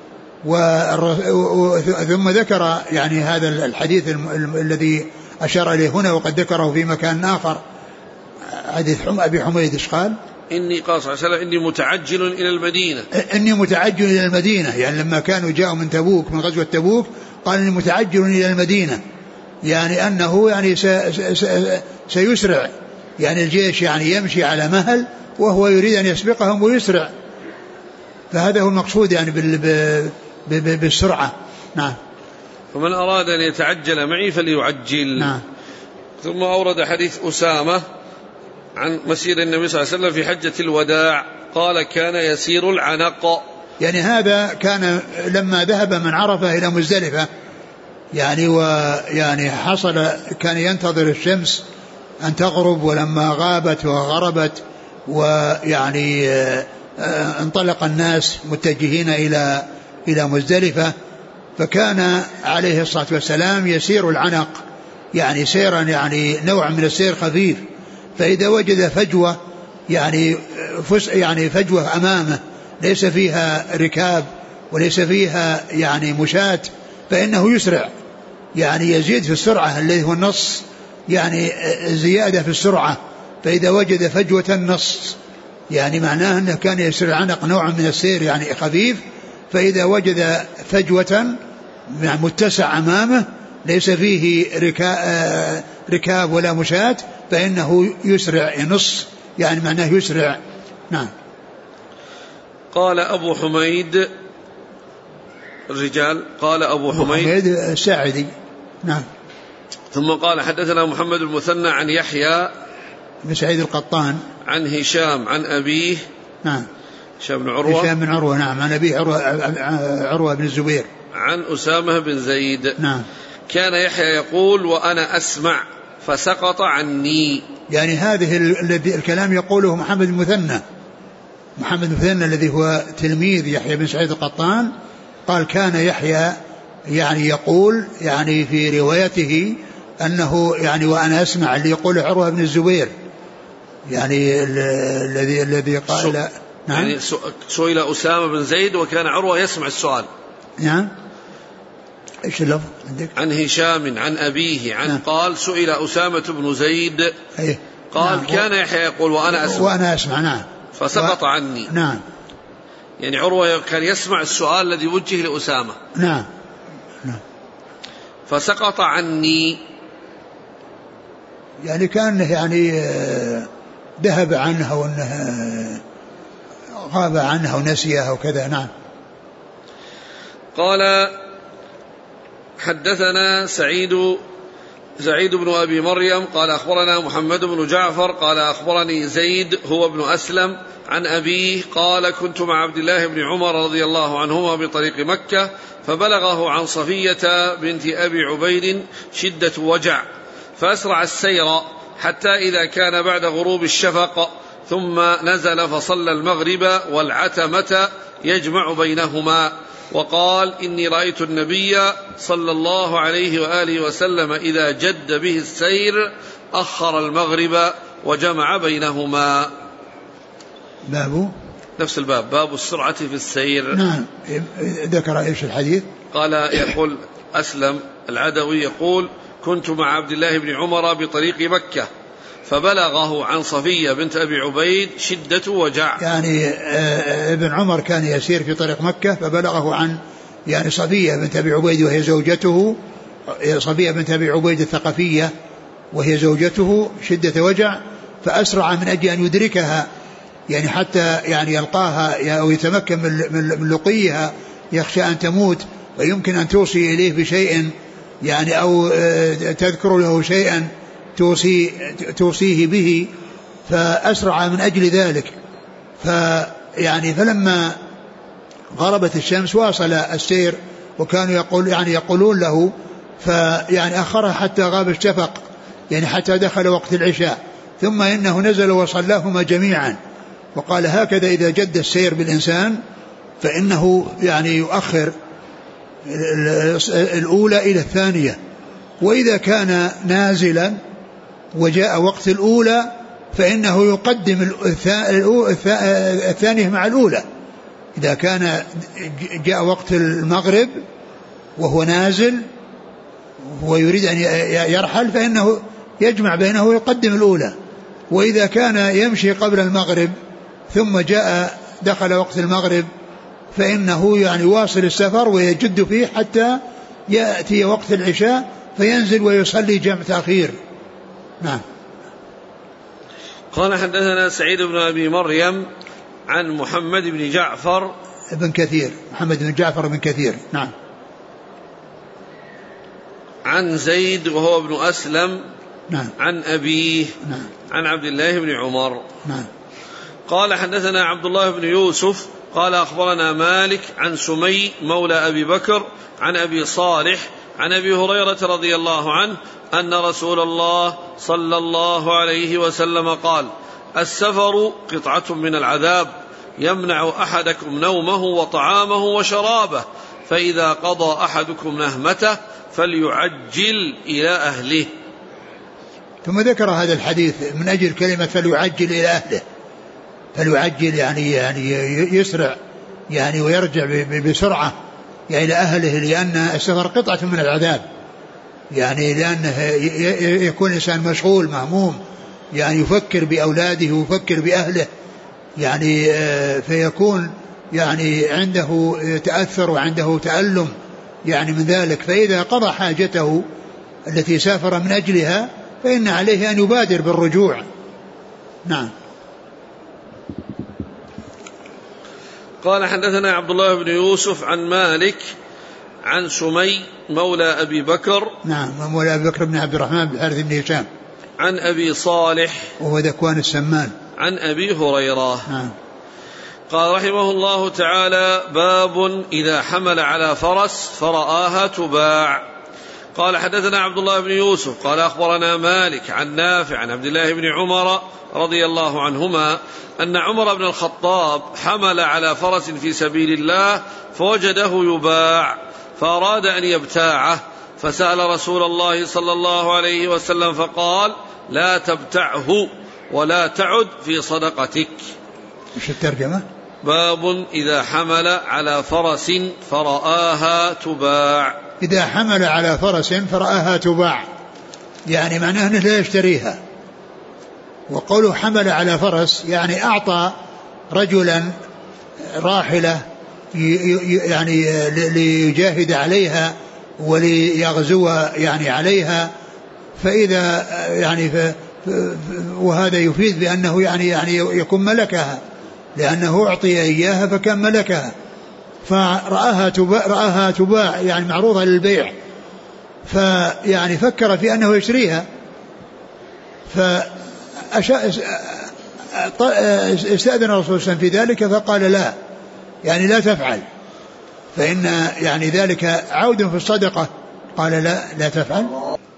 ثم ذكر يعني هذا الحديث الذي أشار إليه هنا وقد ذكره في مكان آخر، حديث أبي حميد إيش قال؟ إني قال صلى الله عليه وسلم إني متعجل إلى المدينة. إني متعجل إلى المدينة، يعني لما كانوا جاءوا من تبوك من غزوة تبوك قال إني متعجل إلى المدينة، يعني أنه يعني سيسرع، يعني الجيش يعني يمشي على مهل وهو يريد أن يسبقهم ويسرع، فهذا هو المقصود يعني بالسرعة. نعم. فمن أراد أن يتعجل معي فليعجل. نعم. ثم أورد حديث أسامة عن مسير النبي صلى الله عليه وسلم في حجة الوداع قال كان يسير العنق، يعني هذا كان لما ذهب من عرفة إلى مزدلفة، يعني ويعني حصل كان ينتظر الشمس أن تغرب، ولما غابت وغربت ويعني انطلق الناس متجهين إلى مزدلفة، فكان عليه الصلاة والسلام يسير العنق، يعني سيرا يعني نوع من السير خفيف، فإذا وجد فجوة يعني فجوة أمامه ليس فيها ركاب وليس فيها يعني مشاة فإنه يسرع، يعني يزيد في السرعة الذي هو النص، يعني زيادة في السرعة. فإذا وجد فجوة النص يعني معناه أنه كان يسير العنق نوع من السير يعني خفيف، فإذا وجد فجوة متسع أمامه ليس فيه ركاب ولا مشاة فإنه يسرع ينص، يعني معناه يسرع. نعم. قال أبو حميد الرجال قال أبو حميد الساعدي. نعم. ثم قال حدثنا محمد المثنى عن يحيى بن سعيد القطان عن هشام عن أبيه. نعم. هشام بن عروة. نعم. عن أبيه عروة بن الزبير عن أسامة بن زيد. نعم. كان يحيى يقول وأنا أسمع فسقط عني، يعني هذه الكلام يقوله محمد المثنى الذي هو تلميذ يحيى بن سعيد القطان، قال كان يحيى يعني يقول يعني في روايته أنه يعني وأنا أسمع، اللي يقول عروة بن الزبير يعني الذي قال. نعم. يعني سئل أسامة بن زيد وكان عروة يسمع السؤال. نعم. ايش اللفظ عندك؟ عن هشام عن أبيه عن. نعم. قال سئل أسامة بن زيد. أيه. قال. نعم. كان يحيى يقول وأنا أسمع نعم فسقط عني. نعم. يعني عروة كان يسمع السؤال الذي وجه لأسامة. نعم. فسقط عني، يعني كان يعني ذهب عنها وأنه غاب عنها ونسيها وكذا. نعم. قال حدثنا سعيد بن أبي مريم قال أخبرنا محمد بن جعفر قال أخبرني زيد هو ابن أسلم عن أبيه قال كنت مع عبد الله بن عمر رضي الله عنهما بطريق مكة فبلغه عن صفية بنت أبي عبيد شدة وجع فأسرع السير حتى إذا كان بعد غروب الشفق ثم نزل فصلى المغرب والعتمة يجمع بينهما وقال إني رأيت النبي صلى الله عليه وآله وسلم إذا جد به السير أخر المغرب وجمع بينهما. باب نفس الباب باب السرعة في السير. نعم. ذكر إيش الحديث؟ قال يقول أسلم العدوي يقول كنت مع عبد الله بن عمر بطريق مكة فبلغه عن صفية بنت أبي عبيد شدة وجع، يعني ابن عمر كان يسير في طريق مكة فبلغه عن يعني صفية بنت أبي عبيد وهي زوجته، صفية بنت أبي عبيد الثقفية وهي زوجته شدة وجع، فأسرع من أجل أن يدركها يعني حتى يعني يلقاها أو يتمكن من لقيها، يخشى أن تموت ويمكن أن توصي إليه بشيء يعني أو تذكر له شيئا توصيه به، فأسرع من أجل ذلك. فلما غربت الشمس واصل السير وكانوا يقولون له فيعني أخرها حتى غاب الشفق يعني حتى دخل وقت العشاء، ثم إنه نزل وصلاهما جميعا، وقال هكذا إذا جد السير بالإنسان فإنه يعني يؤخر الأولى إلى الثانية. وإذا كان نازلا وجاء وقت الأولى فإنه يقدم الثانية مع الأولى. إذا كان جاء وقت المغرب وهو نازل ويريد أن يرحل فإنه يجمع بينه ويقدم الأولى. وإذا كان يمشي قبل المغرب ثم دخل وقت المغرب فإنه يعني واصل السفر ويجد فيه حتى يأتي وقت العشاء فينزل ويصلي جمع تأخير. نعم. قال حدثنا سعيد بن أبي مريم عن محمد بن جعفر بن كثير، محمد بن جعفر بن كثير. نعم. عن زيد وهو ابن أسلم. نعم. عن أبيه. نعم. عن عبد الله بن عمر. نعم. قال حدثنا عبد الله بن يوسف قال أخبرنا مالك عن سمي مولى أبي بكر عن أبي صالح عن أبي هريرة رضي الله عنه أن رسول الله صلى الله عليه وسلم قال: السفر قطعة من العذاب يمنع أحدكم نومه وطعامه وشرابه، فإذا قضى أحدكم نهمته فليعجل إلى أهله. ثم ذكر هذا الحديث من أجل كلمة فليعجل إلى أهله، فليعجل يعني يسرع يعني ويرجع بسرعة يعني إلى أهله، لأن السفر قطعة من العذاب، يعني لأنه يكون إنسان مشغول مهموم يعني يفكر بأولاده ويفكر بأهله يعني فيكون يعني عنده تأثر وعنده تألم يعني من ذلك. فإذا قضى حاجته التي سافر من أجلها فإن عليه أن يبادر بالرجوع. نعم. قال حدثنا عبد الله بن يوسف عن مالك عن سمي مولى أبي بكر. نعم، مولى أبي بكر بن عبد الرحمن بن الحارث بن هشام. عن أبي صالح وهو ذكوان السمان. عن أبي هريرة. نعم. قال رحمه الله تعالى: باب إذا حمل على فرس فرآها تباع. قال حدثنا عبد الله بن يوسف قال أخبرنا مالك عن نافع عن عبد الله بن عمر رضي الله عنهما أن عمر بن الخطاب حمل على فرس في سبيل الله فوجده يباع فأراد أن يبتاعه، فسأل رسول الله صلى الله عليه وسلم فقال: لا تبتعه ولا تعد في صدقتك. ايش الترجمة؟ باب إذا حمل على فرس فرآها تباع. إذا حمل على فرس فرآها تباع يعني معناه أنه لا يشتريها. وقوله حمل على فرس يعني أعطى رجلا راحلة يعني ليجاهد عليها وليغزو يعني عليها، فإذا يعني وهذا يفيد بأنه يعني يكون ملكها لأنه أعطي إياها فكان ملكها، فرآها تباع يعني معروضة للبيع، فيعني فكر في أنه يشتريها، استأذن الرسول صلى الله عليه وسلم في ذلك فقال: لا، يعني لا تفعل، فإن يعني ذلك عود في الصدقة. قال: لا تفعل.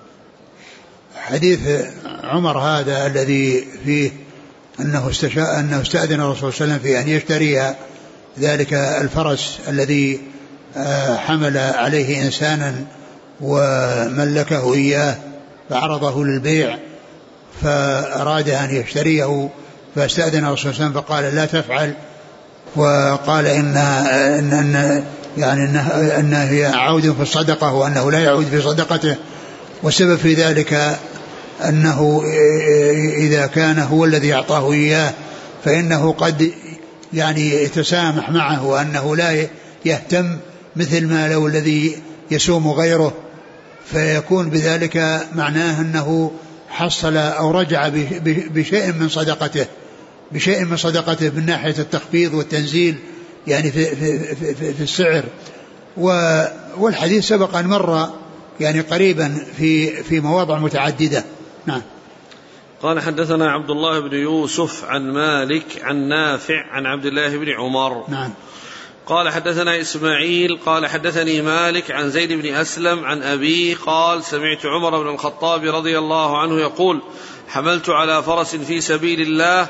حديث عمر هذا الذي فيه أنه استأذن الرسول صلى الله عليه وسلم في أن يشتريها ذلك الفرس الذي حمل عليه إنسانا وملكه إياه فعرضه للبيع فأراد أن يشتريه، فاستأذن الرسول صلى الله عليه وسلم فقال: لا تفعل، وقال إنه هي عود في الصدقة وأنه لا يعود في صدقته. والسبب في ذلك أنه إذا كان هو الذي أعطاه إياه فإنه قد يعني يتسامح معه، وأنه لا يهتم مثل ما لو الذي يسوم غيره، فيكون بذلك معناه أنه حصل أو رجع بشيء من صدقته من ناحية التخفيض والتنزيل يعني في السعر. والحديث سبق أن مر يعني قريبا في مواضع متعددة. نعم. قال حدثنا عبد الله بن يوسف عن مالك عن نافع عن عبد الله بن عمر. نعم. قال حدثنا إسماعيل قال حدثني مالك عن زيد بن أسلم عن أبيه قال: سمعت عمر بن الخطاب رضي الله عنه يقول: حملت على فرس في سبيل الله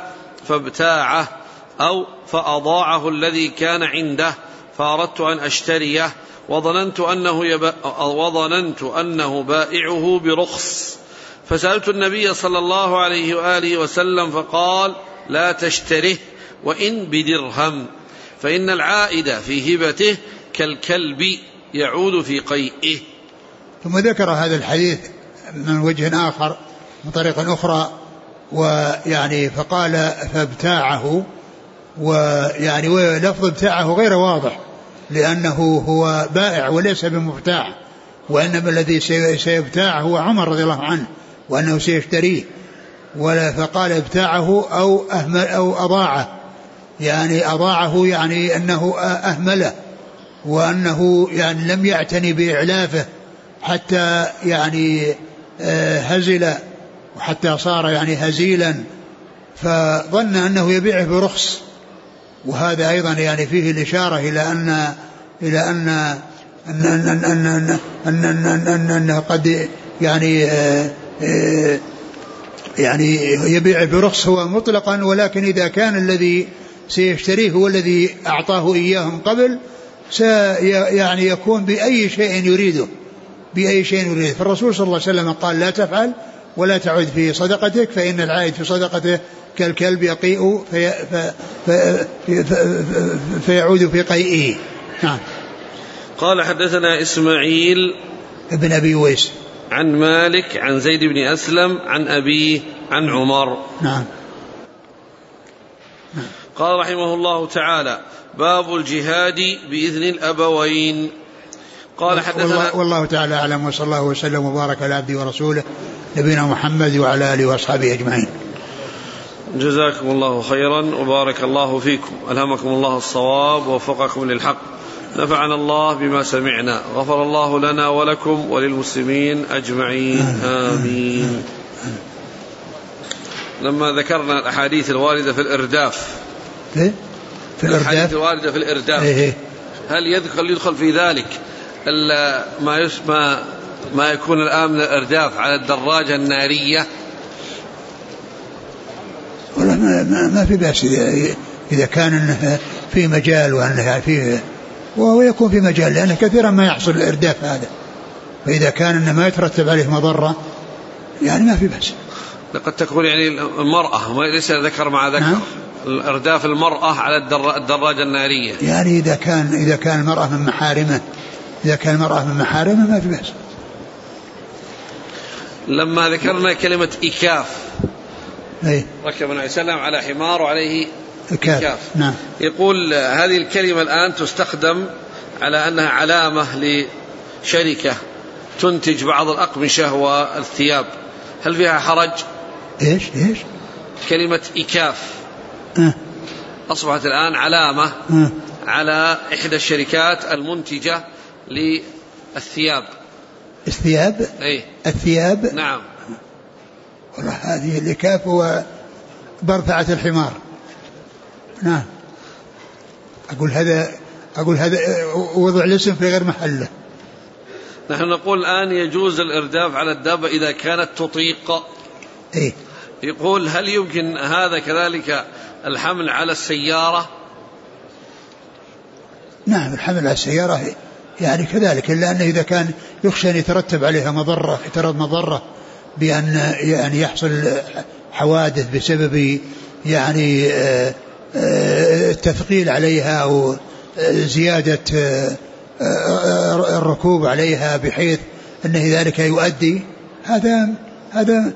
فابتاعه أو فأضاعه الذي كان عنده، فأردت أن أشتريه وظننت أنه بائعه برخص، فسألت النبي صلى الله عليه وآله وسلم فقال: لا تشتره وإن بدرهم، فإن العائد في هبته كالكلب يعود في قيئه. ثم ذكر هذا الحديث من وجه آخر من طريق أخرى، ويعني فقال فابتاعه، ويعني ولفظ ابتاعه غير واضح لأنه هو بائع وليس بمبتاع، وإنما الذي سيبتاع هو عمر رضي الله عنه، وأنه سيشتريه. ولا فقال ابتاعه أو أضاعه، يعني أضاعه يعني أنه أهمله، وأنه يعني لم يعتني بإعلافه حتى يعني هزل، وحتى صار يعني هزيلا، فظن أنه يبيعه برخص. وهذا أيضا يعني فيه الإشارة إلى أن قد يعني يبيع برخص هو مطلقا، ولكن إذا كان الذي سيشتريه هو الذي أعطاه إياه من قبل يعني يكون بأي شيء يريده، فالرسول صلى الله عليه وسلم قال: لا تفعل ولا تعد في صدقتك، فإن العائد في صدقته كالكلب يقيء فيعود في قيئه. نعم. قال: حدثنا إسماعيل ابن أبي ويس عن مالك عن زيد بن أسلم عن أبيه عن عمر. نعم. قال رحمه الله تعالى: باب الجهاد بإذن الأبوين. قال: حدثنا والله تعالى أعلم، وصلى الله وسلم وبارك على عبده ورسوله نبينا محمد وعلى آله وأصحابه أجمعين. جزاكم الله خيرا وبارك الله فيكم، ألهمكم الله الصواب ووفقكم للحق، نفعنا الله بما سمعنا، غفر الله لنا ولكم وللمسلمين أجمعين، آمين. لما ذكرنا الأحاديث الواردة في الإرداف، الأحاديث الواردة في الإرداف، هل يدخل في ذلك ما يكون الآن من الإرداف على الدراجة النارية؟ ولا ما في بأس إذا كان في مجال، وأنه فيه ويكون في مجال، لأن كثيرا ما يحصل الإرداف هذا، فإذا كان ما يترتب عليه مضرة يعني ما في بأس. لقد تكون يعني المرأة ليس ذكر مع ذكر، نعم. الإرداف المرأة على الدراجة النارية، يعني إذا كان المرأة من محارمه، ما في بأس. لما ذكرنا كلمة إكاف، ركب النبي صلى الله عليه وسلم على حمار وعليه إكاف. نعم. يقول هذه الكلمة الآن تستخدم على أنها علامة لشركة تنتج بعض الأقمشة والثياب، هل فيها حرج؟ إيش كلمة إكاف أصبحت الآن علامة على إحدى الشركات المنتجة للثياب. الثياب نعم. والله هذه الإكاف هو برفعة الحمار. نعم. أقول هذا وضع الاسم في غير محله. نحن نقول الآن يجوز الإرداف على الدابة إذا كانت تطيق. يقول هل يمكن هذا كذلك الحمل على السيارة؟ نعم، الحمل على السيارة يعني كذلك، إلا أنه إذا كان يخشى أن يترتب عليها مضرة بأن يعني يحصل حوادث بسبب يعني التثقيل عليها أو زيادة الركوب عليها بحيث أنه ذلك يؤدي، هذا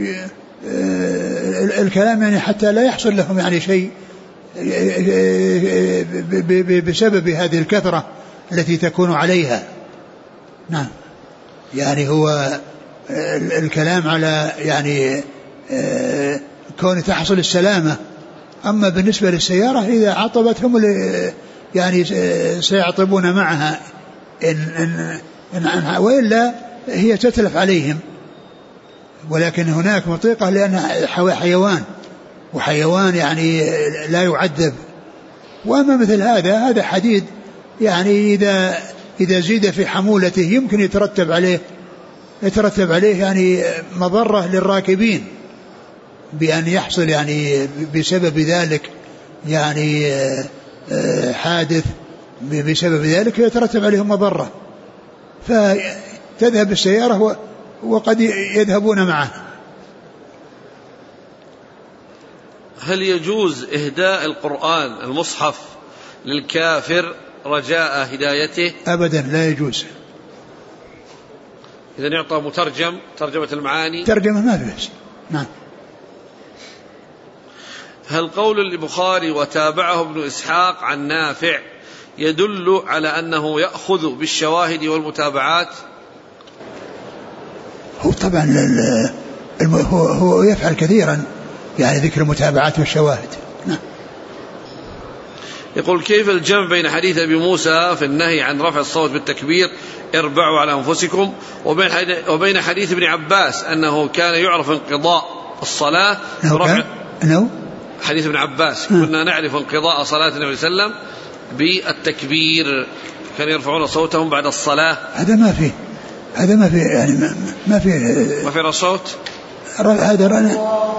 الكلام يعني حتى لا يحصل لهم يعني شيء بسبب هذه الكثرة التي تكون عليها. نعم. يعني هو الكلام على يعني كون تحصل السلامة، أما بالنسبة للسيارة إذا عطبتهم يعني سيعطبون معها إن وإلا هي تتلف عليهم، ولكن هناك مطيقة لأنها حيوان، وحيوان يعني لا يعذب. وأما مثل هذا حديد يعني إذا زيد في حمولته يمكن يترتب عليه يعني مضرة للراكبين بأن يحصل يعني بسبب ذلك يعني حادث بسبب ذلك يترتب عليهم مضرة، فتذهب السيارة وقد يذهبون معه. هل يجوز إهداء القرآن المصحف للكافر رجاء هدايته؟ أبدا لا يجوز. إذن يعطى مترجم ترجمة المعاني؟ ترجمة ما في بس. نعم. هل قول البخاري وتابعه ابن إسحاق عن نافع يدل على أنه يأخذ بالشواهد والمتابعات؟ هو طبعا هو يفعل كثيرا يعني ذكر المتابعات والشواهد. نعم. يقول كيف الجمع بين حديث أبي موسى في النهي عن رفع الصوت بالتكبير اربعوا على أنفسكم وبين حديث ابن عباس أنه كان يعرف انقضاء الصلاة برفع حديث ابن عباس كنا نعرف انقضاء صلاة النبي صلى الله عليه وسلم بالتكبير، كانوا يرفعون صوتهم بعد الصلاة. هذا ما فيه يعني ما فيه صوت. هذا